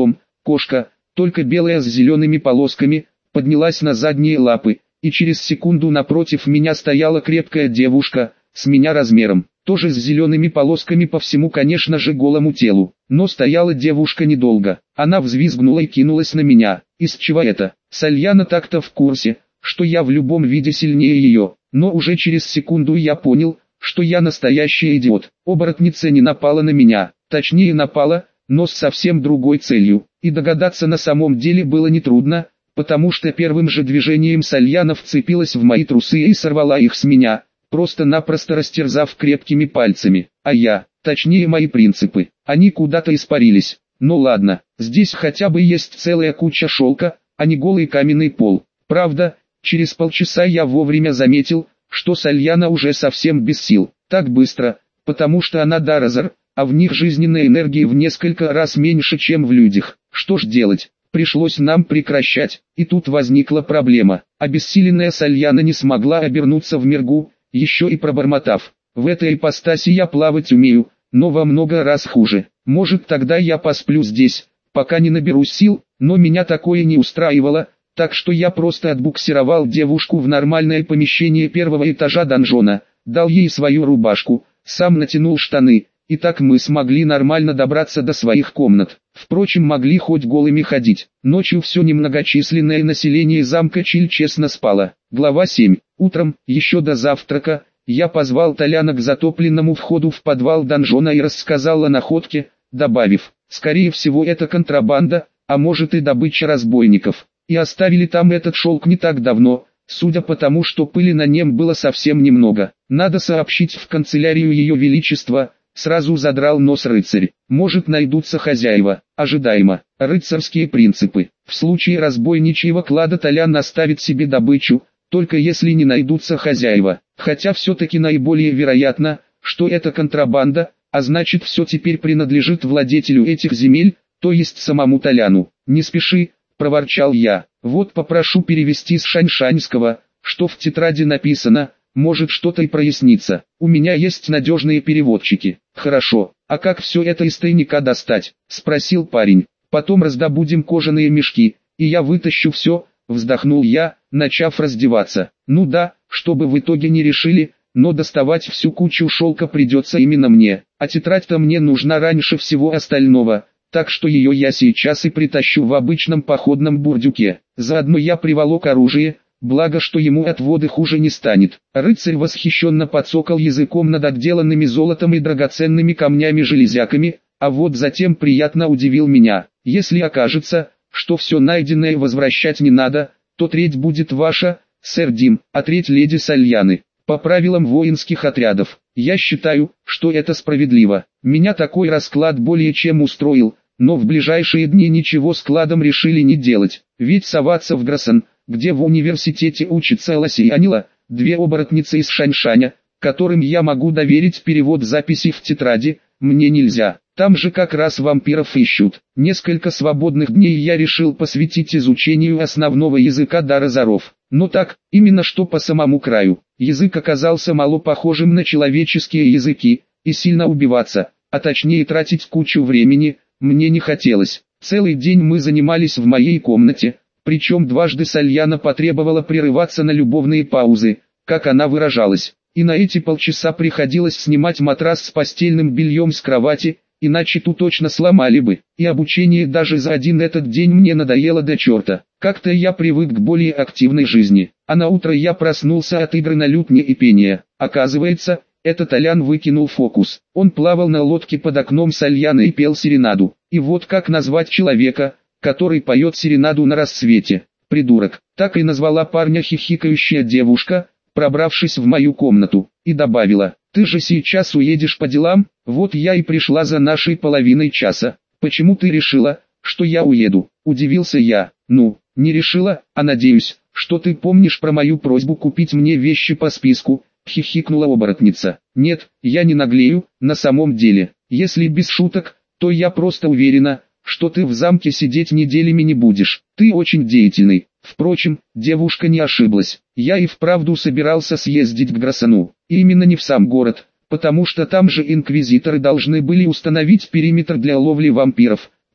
Кошка, только белая с зелеными полосками, поднялась на задние лапы, и через секунду напротив меня стояла крепкая девушка, с меня размером, тоже с зелеными полосками по всему, конечно же, голому телу. Но стояла девушка недолго, она взвизгнула и кинулась на меня. Из чего это? Сальяна так-то в курсе, что я в любом виде сильнее ее, но уже через секунду я понял, что я настоящий идиот. Оборотница не напала на меня, точнее напала, но с совсем другой целью, и догадаться на самом деле было нетрудно, потому что первым же движением Сальяна вцепилась в мои трусы и сорвала их с меня, просто-напросто растерзав крепкими пальцами. А я, точнее мои принципы, они куда-то испарились. Ну ладно, здесь хотя бы есть целая куча шелка, а не голый каменный пол. Правда, через полчаса я вовремя заметил, что Сальяна уже совсем без сил. Так быстро, потому что она Даразар, а в них жизненной энергии в несколько раз меньше, чем в людях. Что ж делать? Пришлось нам прекращать, и тут возникла проблема. Обессиленная Сальяна не смогла обернуться в мергу, еще и пробормотав: «В этой ипостаси я плавать умею, но во много раз хуже. Может, тогда я посплю здесь, пока не наберусь сил», но меня такое не устраивало, так что я просто отбуксировал девушку в нормальное помещение первого этажа донжона, дал ей свою рубашку, сам натянул штаны, и так мы смогли нормально добраться до своих комнат. Впрочем, могли хоть голыми ходить. Ночью все немногочисленное население замка Чиль честно спало. Глава семь. Утром, еще до завтрака, я позвал Толяна к затопленному входу в подвал донжона и рассказал о находке, добавив: «Скорее всего это контрабанда, а может и добыча разбойников. И оставили там этот шелк не так давно, судя по тому, что пыли на нем было совсем немного. Надо сообщить в канцелярию Ее Величества». Сразу задрал нос рыцарь. «Может, найдутся хозяева?» Ожидаемо. Рыцарские принципы. В случае разбойничьего клада Толян оставит себе добычу, только если не найдутся хозяева. Хотя все-таки наиболее вероятно, что это контрабанда, а значит все теперь принадлежит владетелю этих земель, то есть самому Толяну. «Не спеши», — проворчал я. «Вот попрошу перевести с шаньшаньского, что в тетради написано, может что-то и прояснится. У меня есть надежные переводчики». «Хорошо, а как все это из тайника достать?» — спросил парень. «Потом раздобудем кожаные мешки, и я вытащу все», — вздохнул я, начав раздеваться. «Ну да, чтобы в итоге не решили, но доставать всю кучу шелка придется именно мне, а тетрадь-то мне нужна раньше всего остального, так что ее я сейчас и притащу в обычном походном бурдюке. Заодно я приволок оружие, благо что ему от воды хуже не станет». Рыцарь восхищенно подсокал языком над отделанными золотом и драгоценными камнями-железяками, а вот затем приятно удивил меня. «Если окажется, что все найденное возвращать не надо, то треть будет ваша, сэр Дим, а треть леди Сальяны. По правилам воинских отрядов, я считаю, что это справедливо. Меня такой расклад более чем устроил, но в ближайшие дни ничего с кладом решили не делать, ведь соваться в Грасан, где в университете учится Лосианила, две оборотницы из Шаньшаня, которым я могу доверить перевод записей в тетради, мне нельзя. Там же как раз вампиров ищут. Несколько свободных дней я решил посвятить изучению основного языка Даразаров. Но так, именно что по самому краю. Язык оказался мало похожим на человеческие языки, и сильно убиваться, а точнее тратить кучу времени, мне не хотелось. Целый день мы занимались в моей комнате, причем дважды Сальяна потребовала прерываться на любовные паузы, как она выражалась. И на эти полчаса приходилось снимать матрас с постельным бельем с кровати, иначе ту точно сломали бы. И обучение даже за один этот день мне надоело до черта. Как-то я привык к более активной жизни, а на утро я проснулся от игры на лютне и пения. Оказывается, этот Толян выкинул фокус. Он плавал на лодке под окном Сальяны и пел серенаду. И вот как назвать человека, который поет серенаду на рассвете? Придурок. Так и назвала парня хихикающая девушка, пробравшись в мою комнату, и добавила: «Ты же сейчас уедешь по делам? Вот я и пришла за нашей половиной часа. Почему ты решила, что я уеду?» Удивился я. «Ну, не решила, а надеюсь, что ты помнишь про мою просьбу купить мне вещи по списку», хихикнула оборотница. «Нет, я не наглею, на самом деле. Если без шуток, то я просто уверена, что ты в замке сидеть неделями не будешь. Ты очень деятельный». Впрочем, девушка не ошиблась. Я и вправду собирался съездить к Грасану, и именно не в сам город, потому что там же инквизиторы должны были установить периметр для ловли вампиров,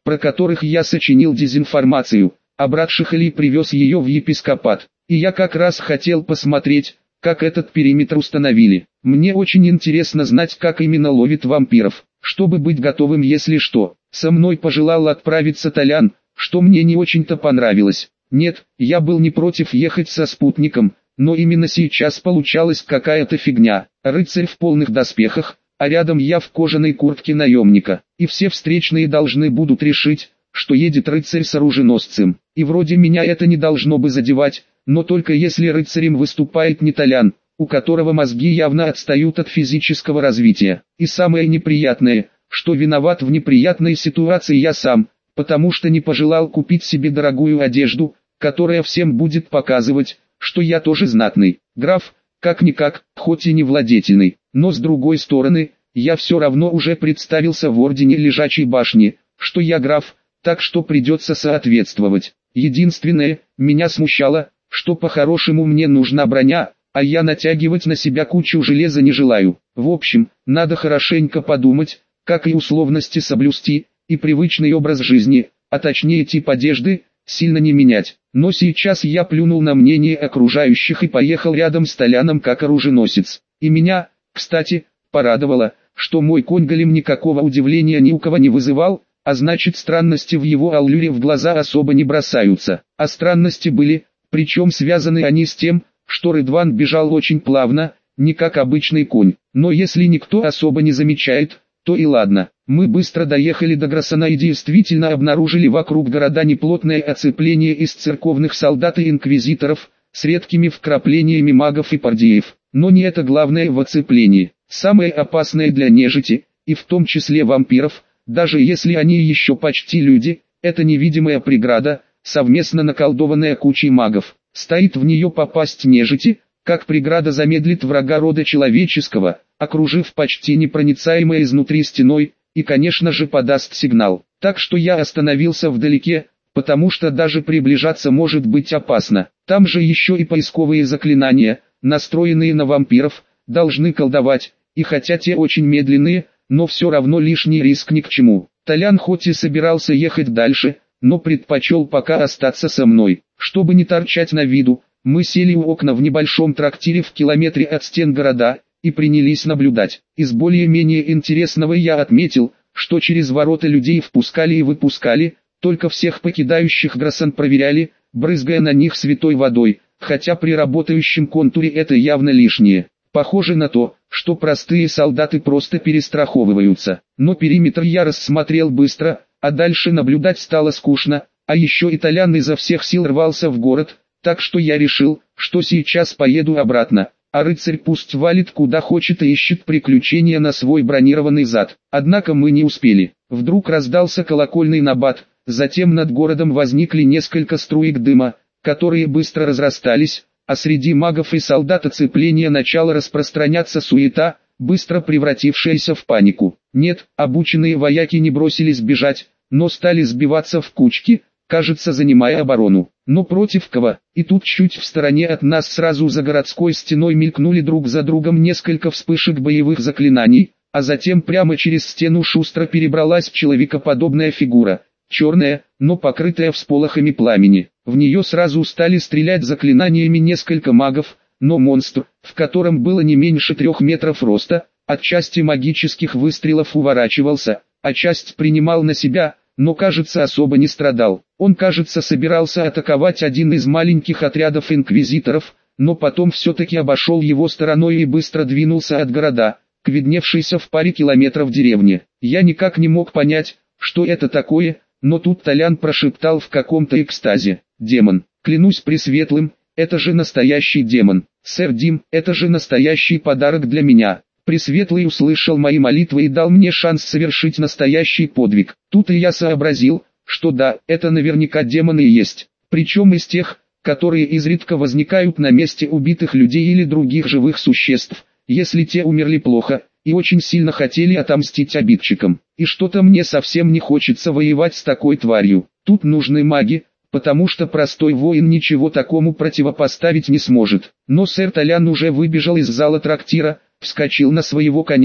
про которых я сочинил дезинформацию, а брат Шихали привез ее в епископат. И я как раз хотел посмотреть, как этот периметр установили. Мне очень интересно знать, как именно ловит вампиров, чтобы быть готовым, если что. Со мной пожелал отправиться Толян, что мне не очень-то понравилось. Нет, я был не против ехать со спутником, но именно сейчас получалась какая-то фигня. Рыцарь в полных доспехах, а рядом я в кожаной куртке наемника. И все встречные должны будут решить, что едет рыцарь с оруженосцем. И вроде меня это не должно бы задевать, но только если рыцарем выступает не Толян, у которого мозги явно отстают от физического развития. И самое неприятное, что виноват в неприятной ситуации я сам, потому что не пожелал купить себе дорогую одежду, которая всем будет показывать, что я тоже знатный. Граф, как-никак, хоть и не владетельный, но с другой стороны, я все равно уже представился в ордене Лежачей башни, что я граф, так что придется соответствовать. Единственное, меня смущало, что по-хорошему мне нужна броня, а я натягивать на себя кучу железа не желаю. В общем, надо хорошенько подумать, как и условности соблюсти, и привычный образ жизни, а точнее тип одежды, сильно не менять. Но сейчас я плюнул на мнение окружающих и поехал рядом с Толяном как оруженосец. И меня, кстати, порадовало, что мой конь Голем никакого удивления ни у кого не вызывал, а значит странности в его аллюре в глаза особо не бросаются. А странности были, причем связаны они с тем, что Рыдван бежал очень плавно, не как обычный конь. Но если никто особо не замечает, то и ладно. Мы быстро доехали до Грассана и действительно обнаружили вокруг города неплотное оцепление из церковных солдат и инквизиторов, с редкими вкраплениями магов и пардиев. Но не это главное в оцеплении. Самое опасное для нежити, и в том числе вампиров, даже если они еще почти люди, это невидимая преграда, совместно наколдованная кучей магов. Стоит в нее попасть нежити, как преграда замедлит врага рода человеческого, окружив почти непроницаемой изнутри стеной, и конечно же подаст сигнал. Так что я остановился вдалеке, потому что даже приближаться может быть опасно. Там же еще и поисковые заклинания, настроенные на вампиров, должны колдовать, и хотя те очень медленные, но все равно лишний риск ни к чему. Толян хоть и собирался ехать дальше, но предпочел пока остаться со мной. Чтобы не торчать на виду, мы сели у окна в небольшом трактире в километре от стен города, и принялись наблюдать. Из более-менее интересного я отметил, что через ворота людей впускали и выпускали, только всех покидающих Грассан проверяли, брызгая на них святой водой, хотя при работающем контуре это явно лишнее. Похоже на то, что простые солдаты просто перестраховываются. Но периметр я рассмотрел быстро, а дальше наблюдать стало скучно, а еще и Толян изо всех сил рвался в город, так что я решил, что сейчас поеду обратно, а рыцарь пусть валит куда хочет и ищет приключения на свой бронированный зад. Однако мы не успели. Вдруг раздался колокольный набат, затем над городом возникли несколько струек дыма, которые быстро разрастались, а среди магов и солдат оцепления начала распространяться суета, быстро превратившаяся в панику. Нет, обученные вояки не бросились бежать, но стали сбиваться в кучки, кажется, занимая оборону. Но против кого? И тут чуть в стороне от нас сразу за городской стеной мелькнули друг за другом несколько вспышек боевых заклинаний, а затем прямо через стену шустро перебралась человекоподобная фигура, черная, но покрытая всполохами пламени. В нее сразу стали стрелять заклинаниями несколько магов, но монстр, в котором было не меньше трех метров роста, от части магических выстрелов уворачивался, а часть принимал на себя, но кажется особо не страдал. Он кажется собирался атаковать один из маленьких отрядов инквизиторов, но потом все-таки обошел его стороной и быстро двинулся от города, к видневшейся в паре километров деревне. Я никак не мог понять, что это такое, но тут Толян прошептал в каком-то экстазе: «Демон, клянусь пресветлым, это же настоящий демон. Сэр Дим, это же настоящий подарок для меня». Пресветлый услышал мои молитвы и дал мне шанс совершить настоящий подвиг. Тут и я сообразил, что да, это наверняка демоны и есть. Причем из тех, которые изредка возникают на месте убитых людей или других живых существ, если те умерли плохо, и очень сильно хотели отомстить обидчикам. И что-то мне совсем не хочется воевать с такой тварью. Тут нужны маги, потому что простой воин ничего такому противопоставить не сможет. Но сэр Толян уже выбежал из зала трактира, вскочил на своего коня,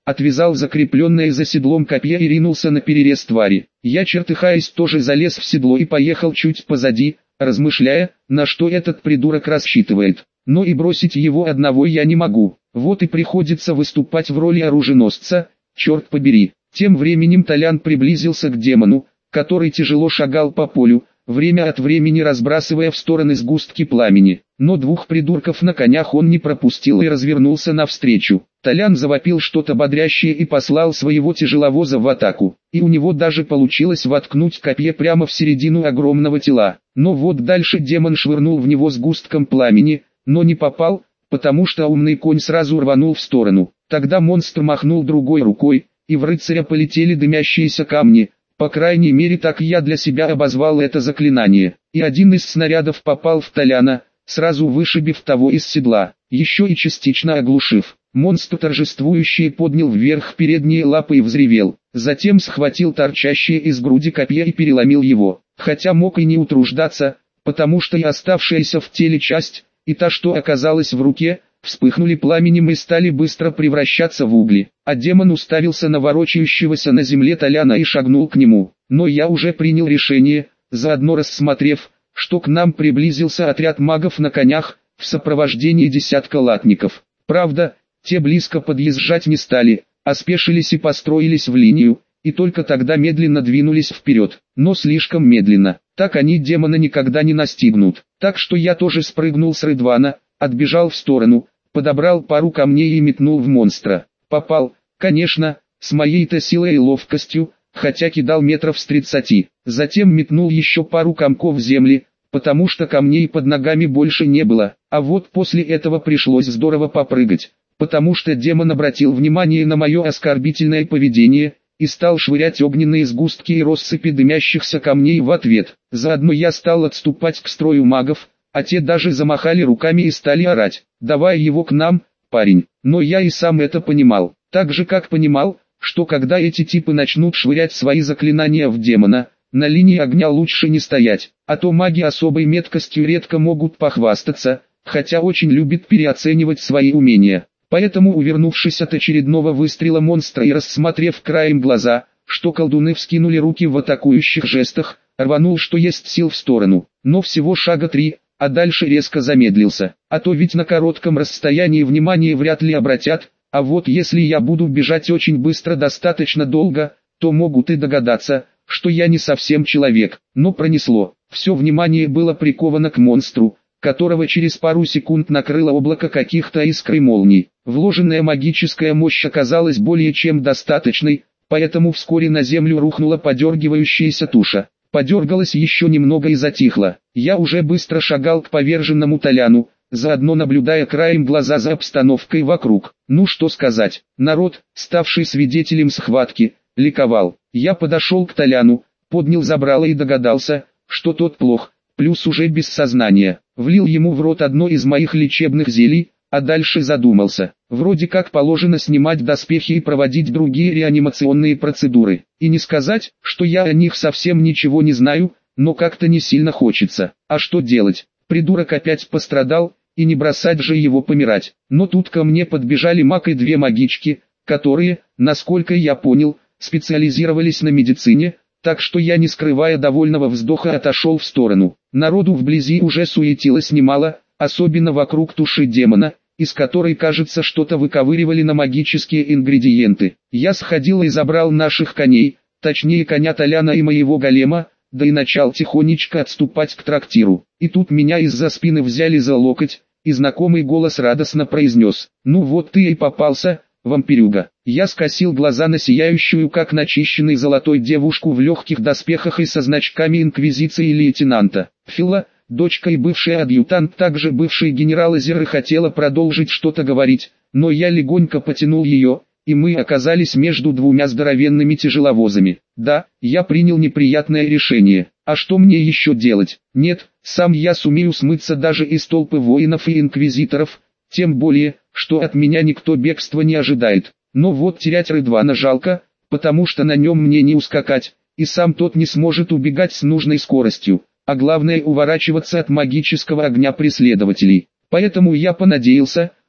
отвязал закрепленное за седлом копье и ринулся на перерез твари. Я, чертыхаясь, тоже залез в седло и поехал чуть позади, размышляя, на что этот придурок рассчитывает. Но и бросить его одного я не могу, вот и приходится выступать в роли оруженосца, черт побери. Тем временем Толян приблизился к демону, который тяжело шагал по полю, время от времени разбрасывая в стороны сгустки пламени. Но двух придурков на конях он не пропустил и развернулся навстречу. Толян завопил что-то бодрящее и послал своего тяжеловоза в атаку. И у него даже получилось воткнуть копье прямо в середину огромного тела. Но вот дальше демон швырнул в него сгустком пламени, но не попал, потому что умный конь сразу рванул в сторону. Тогда монстр махнул другой рукой, и в рыцаря полетели дымящиеся камни. По крайней мере, так я для себя обозвал это заклинание. И один из снарядов попал в Толяна, сразу вышибив того из седла, еще и частично оглушив. Монстр торжествующе поднял вверх передние лапы и взревел. Затем схватил торчащее из груди копье и переломил его. Хотя мог и не утруждаться, потому что и оставшаяся в теле часть, и та, что оказалась в руке, вспыхнули пламенем и стали быстро превращаться в угли. А демон уставился на ворочающегося на земле Толяна и шагнул к нему. Но я уже принял решение, заодно рассмотрев, что к нам приблизился отряд магов на конях, в сопровождении десятка латников. Правда, те близко подъезжать не стали, а спешились и построились в линию, и только тогда медленно двинулись вперед. Но слишком медленно, так они демона никогда не настигнут. Так что я тоже спрыгнул с Рыдвана, отбежал в сторону, подобрал пару камней и метнул в монстра. Попал, конечно, с моей-то силой и ловкостью, хотя кидал метров с тридцати. Затем метнул еще пару комков земли, потому что камней под ногами больше не было. А вот после этого пришлось здорово попрыгать, потому что демон обратил внимание на мое оскорбительное поведение и стал швырять огненные сгустки и россыпи дымящихся камней в ответ. Заодно я стал отступать к строю магов, а те даже замахали руками и стали орать: «Давай его к нам, парень!» Но я и сам это понимал, так же как понимал, что когда эти типы начнут швырять свои заклинания в демона, на линии огня лучше не стоять, а то маги особой меткостью редко могут похвастаться, хотя очень любят переоценивать свои умения. Поэтому, увернувшись от очередного выстрела монстра и рассмотрев краем глаза, что колдуны вскинули руки в атакующих жестах, рванул что есть сил в сторону, но всего шага три, а дальше резко замедлился, а то ведь на коротком расстоянии внимание вряд ли обратят, а вот если я буду бежать очень быстро достаточно долго, то могут и догадаться, что я не совсем человек. Но пронесло, все внимание было приковано к монстру, которого через пару секунд накрыло облако каких-то искр и молний. Вложенная магическая мощь оказалась более чем достаточной, поэтому вскоре на землю рухнула подергивающаяся туша. Подергалась еще немного и затихла. Я уже быстро шагал к поверженному Толяну, заодно наблюдая краем глаза за обстановкой вокруг. Ну что сказать, народ, ставший свидетелем схватки, ликовал. Я подошел к Толяну, поднял забрало и догадался, что тот плох, плюс уже без сознания. Влил ему в рот одно из моих лечебных зелий, а дальше задумался. Вроде как положено снимать доспехи и проводить другие реанимационные процедуры. И не сказать, что я о них совсем ничего не знаю, но как-то не сильно хочется. А что делать? Придурок опять пострадал, и не бросать же его помирать. Но тут ко мне подбежали маг и две магички, которые, насколько я понял, специализировались на медицине, так что я, не скрывая довольного вздоха, отошел в сторону. Народу вблизи уже суетилось немало, особенно вокруг туши демона, из которой, кажется, что-то выковыривали на магические ингредиенты. Я сходил и забрал наших коней, точнее коня Толяна и моего голема, да и начал тихонечко отступать к трактиру. И тут меня из-за спины взяли за локоть, и знакомый голос радостно произнес: «Ну вот ты и попался, вампирюга». Я скосил глаза на сияющую как начищенный золотой девушку в легких доспехах и со значками инквизиции лейтенанта. Фила, дочка и бывший адъютант, также бывший генерал Азеры, хотела продолжить что-то говорить, но я легонько потянул ее, и мы оказались между двумя здоровенными тяжеловозами. Да, я принял неприятное решение. А что мне еще делать? Нет, сам я сумею смыться даже из толпы воинов и инквизиторов, тем более, что от меня никто бегства не ожидает. Но вот терять Рыдвана жалко, потому что на нем мне не ускакать, и сам тот не сможет убегать с нужной скоростью, а главное уворачиваться от магического огня преследователей. Поэтому я понадеялся,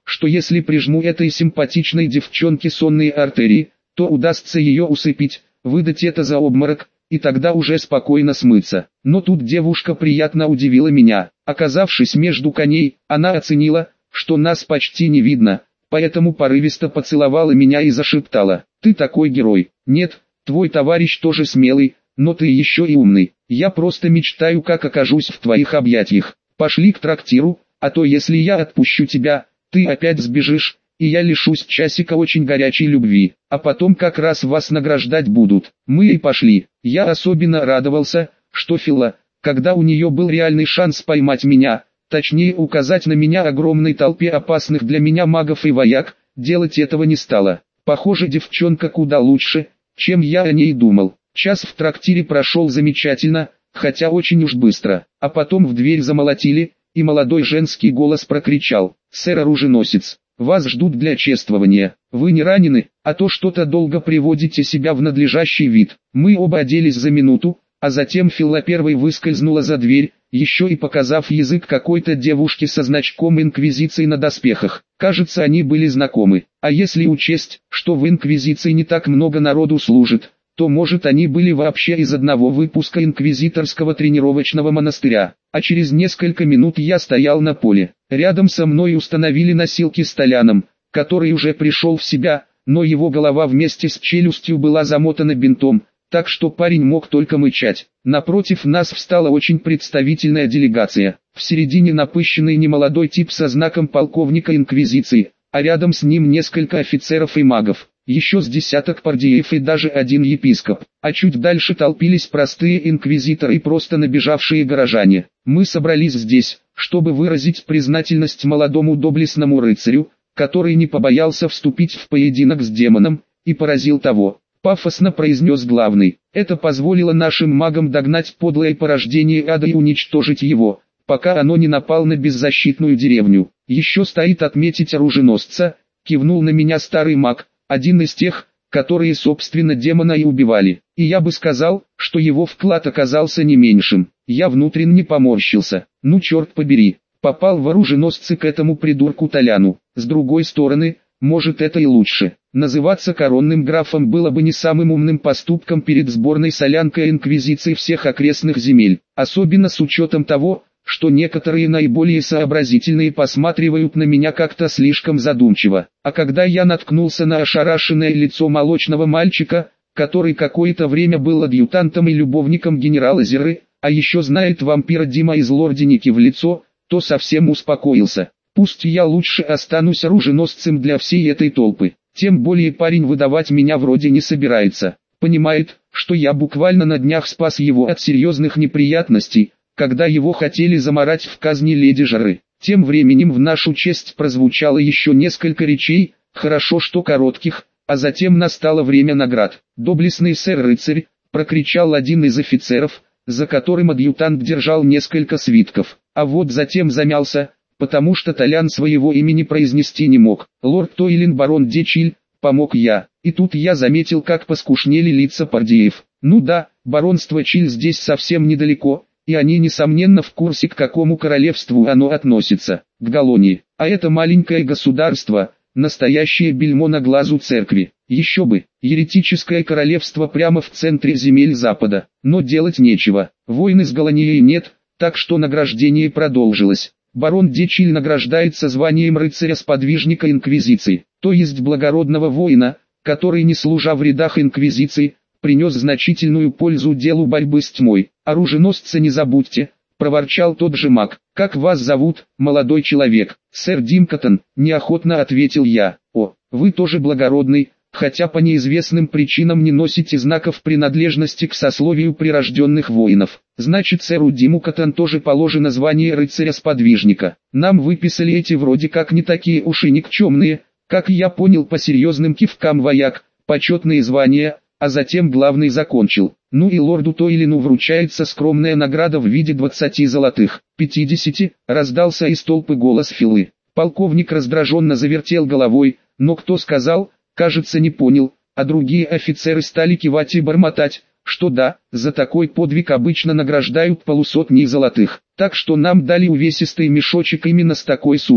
что если прижму этой симпатичной девчонке сонные артерии, то удастся ее усыпить, выдать это за обморок, и тогда уже спокойно смыться. Но тут девушка приятно удивила меня. Оказавшись между коней, она оценила, что нас почти не видно, поэтому порывисто поцеловала меня и зашептала: «Ты такой герой. Нет, твой товарищ тоже смелый, но ты еще и умный. Я просто мечтаю, как окажусь в твоих объятиях. Пошли к трактиру, а то если я отпущу тебя, ты опять сбежишь, и я лишусь часика очень горячей любви, а потом как раз вас награждать будут». Мы и пошли. Я особенно радовался, что Фила, когда у нее был реальный шанс поймать меня, точнее указать на меня огромной толпе опасных для меня магов и вояк, делать этого не стала. Похоже, девчонка куда лучше, чем я о ней думал. Час в трактире прошел замечательно, хотя очень уж быстро, а потом в дверь замолотили, и молодой женский голос прокричал: «Сэр-оруженосец, вас ждут для чествования. Вы не ранены, а то что-то долго приводите себя в надлежащий вид». Мы оба оделись за минуту, а затем Филла первой выскользнула за дверь, еще и показав язык какой-то девушке со значком Инквизиции на доспехах. Кажется, они были знакомы. А если учесть, что в Инквизиции не так много народу служит, то может они были вообще из одного выпуска инквизиторского тренировочного монастыря. А через несколько минут я стоял на поле. Рядом со мной установили носилки с Толяном, который уже пришел в себя, но его голова вместе с челюстью была замотана бинтом, так что парень мог только мычать. Напротив нас встала очень представительная делегация. В середине напыщенный немолодой тип со знаком полковника Инквизиции, а рядом с ним несколько офицеров и магов. Еще с десяток пардиев и даже один епископ, а чуть дальше толпились простые инквизиторы и просто набежавшие горожане. Мы собрались здесь, чтобы выразить признательность молодому доблестному рыцарю, который не побоялся вступить в поединок с демоном, и поразил того. Пафосно произнес главный. Это позволило нашим магам догнать подлое порождение ада и уничтожить его, пока оно не напало на беззащитную деревню. Еще стоит отметить оруженосца, кивнул на меня старый маг, один из тех, которые собственно демона и убивали. И я бы сказал, что его вклад оказался не меньшим. Я внутренне поморщился. Ну черт побери, попал в оруженосцы к этому придурку Толяну. С другой стороны, может это и лучше. Называться коронным графом было бы не самым умным поступком перед сборной солянкой инквизиции всех окрестных земель. Особенно с учетом того, что некоторые наиболее сообразительные посматривают на меня как-то слишком задумчиво. А когда я наткнулся на ошарашенное лицо молочного мальчика, который какое-то время был адъютантом и любовником генерала Зеры, а еще знает вампира Дима из Лорденики в лицо, то совсем успокоился. Пусть я лучше останусь оруженосцем для всей этой толпы. Тем более парень выдавать меня вроде не собирается. Понимает, что я буквально на днях спас его от серьезных неприятностей, когда его хотели замарать в казни леди Жары. Тем временем в нашу честь прозвучало еще несколько речей, хорошо что коротких, а затем настало время наград. «Доблестный сэр-рыцарь», — прокричал один из офицеров, за которым адъютант держал несколько свитков. А вот затем замялся, потому что Толян своего имени произнести не мог. «Лорд Тойлин барон Дечиль», — помог я. И тут я заметил, как поскушнели лица пардиев. Ну да, баронство Чиль здесь совсем недалеко, и они несомненно в курсе, к какому королевству оно относится, к Галлонии. А это маленькое государство, настоящее бельмо на глазу церкви. Еще бы, еретическое королевство прямо в центре земель Запада. Но делать нечего, войны с Галлонией нет, так что награждение продолжилось. Барон Дечиль награждается званием рыцаря-сподвижника Инквизиции, то есть благородного воина, который, не служа в рядах Инквизиции, принес значительную пользу делу борьбы с тьмой. «Оруженосца не забудьте», — проворчал тот же маг. «Как вас зовут, молодой человек?» «Сэр Димкотон», — неохотно ответил я. «О, вы тоже благородный, хотя по неизвестным причинам не носите знаков принадлежности к сословию прирожденных воинов. Значит, сэру Димкотон тоже положено звание рыцаря-сподвижника. Нам выписали эти вроде как не такие уж и никчемные, как я понял по серьезным кивкам вояк, почетные звания». А затем главный закончил. Ну и лорду Тойлину вручается скромная награда в виде двадцати золотых. пятидесяти, раздался из толпы голос Филы. Полковник раздраженно завертел головой, но кто сказал, кажется не понял, а другие офицеры стали кивать и бормотать, что да, за такой подвиг обычно награждают полусотни золотых. Так что нам дали увесистый мешочек именно с такой суммой.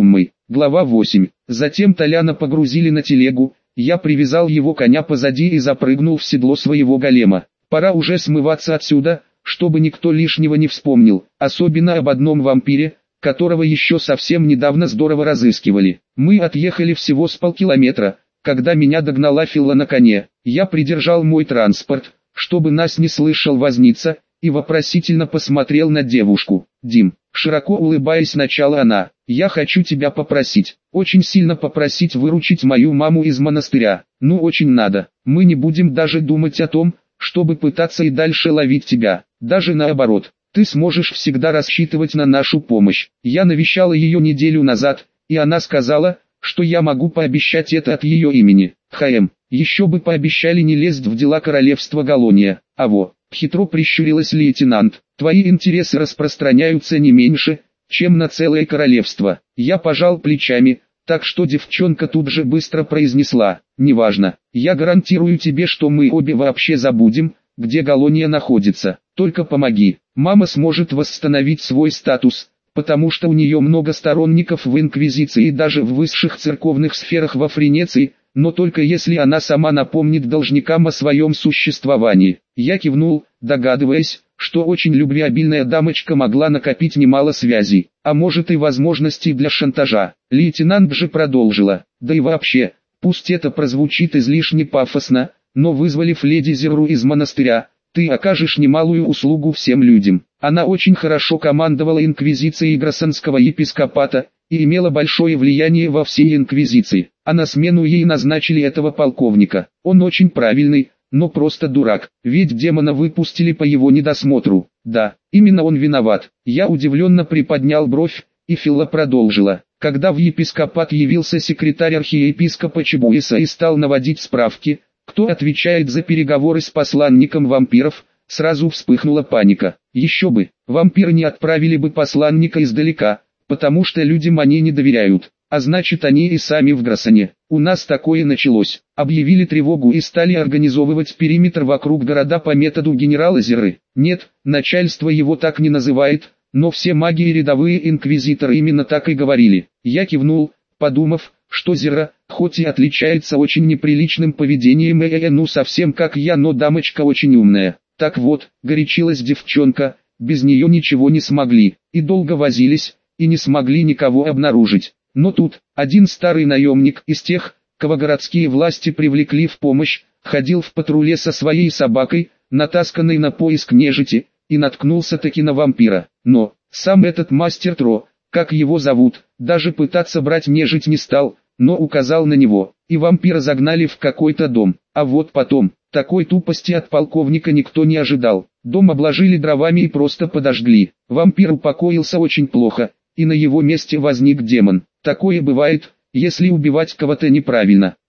Глава восемь. Затем Толяна погрузили на телегу, я привязал его коня позади и запрыгнул в седло своего голема. Пора уже смываться отсюда, чтобы никто лишнего не вспомнил, особенно об одном вампире, которого еще совсем недавно здорово разыскивали. Мы отъехали всего с полкилометра, когда меня догнала Филла на коне. Я придержал мой транспорт, чтобы нас не слышал возница, и вопросительно посмотрел на девушку. «Дим», широко улыбаясь, начала она, — «я хочу тебя попросить, очень сильно попросить выручить мою маму из монастыря. Ну очень надо, мы не будем даже думать о том, чтобы пытаться и дальше ловить тебя, даже наоборот, ты сможешь всегда рассчитывать на нашу помощь». Я навещала ее неделю назад, и она сказала, что я могу пообещать это от ее имени. Хм, еще бы пообещали не лезть в дела королевства Галония. А во, хитро прищурилась лейтенант, твои интересы распространяются не меньше, чем на целое королевство. Я пожал плечами, так что девчонка тут же быстро произнесла, неважно, я гарантирую тебе, что мы обе вообще забудем, где Галония находится, только помоги. Мама сможет восстановить свой статус, потому что у нее много сторонников в Инквизиции и даже в высших церковных сферах во Френеции, но только если она сама напомнит должникам о своем существовании. Я кивнул, догадываясь, что очень любвеобильная дамочка могла накопить немало связей, а может и возможностей для шантажа. Лейтенант же продолжила, да и вообще, пусть это прозвучит излишне пафосно, но вызволив леди Зерру из монастыря, ты окажешь немалую услугу всем людям. Она очень хорошо командовала инквизицией Грассенского епископата и имела большое влияние во всей инквизиции, а на смену ей назначили этого полковника. Он очень правильный, но просто дурак, ведь демона выпустили по его недосмотру. Да, именно он виноват. Я удивленно приподнял бровь, и Филла продолжила. Когда в епископат явился секретарь архиепископа Чебуэса и стал наводить справки, кто отвечает за переговоры с посланником вампиров, сразу вспыхнула паника. Еще бы, вампиры не отправили бы посланника издалека, потому что людям они не доверяют, а значит они и сами в Грассене. У нас такое началось. Объявили тревогу и стали организовывать периметр вокруг города по методу генерала Зерры. Нет, начальство его так не называет, но все маги и рядовые инквизиторы именно так и говорили. Я кивнул, подумав, что Зерра, хоть и отличается очень неприличным поведением, э, ну совсем как я, но дамочка очень умная. Так вот, горячилась девчонка, без нее ничего не смогли, и долго возились, и не смогли никого обнаружить. Но тут, один старый наемник из тех, кого городские власти привлекли в помощь, ходил в патруле со своей собакой, натасканной на поиск нежити, и наткнулся таки на вампира. Но, сам этот мастер Тро, как его зовут, даже пытаться брать нежить не стал, но указал на него, и вампира загнали в какой-то дом. А вот потом, такой тупости от полковника никто не ожидал. Дом обложили дровами и просто подожгли. Вампир упокоился очень плохо, и на его месте возник демон. Такое бывает, если убивать кого-то неправильно.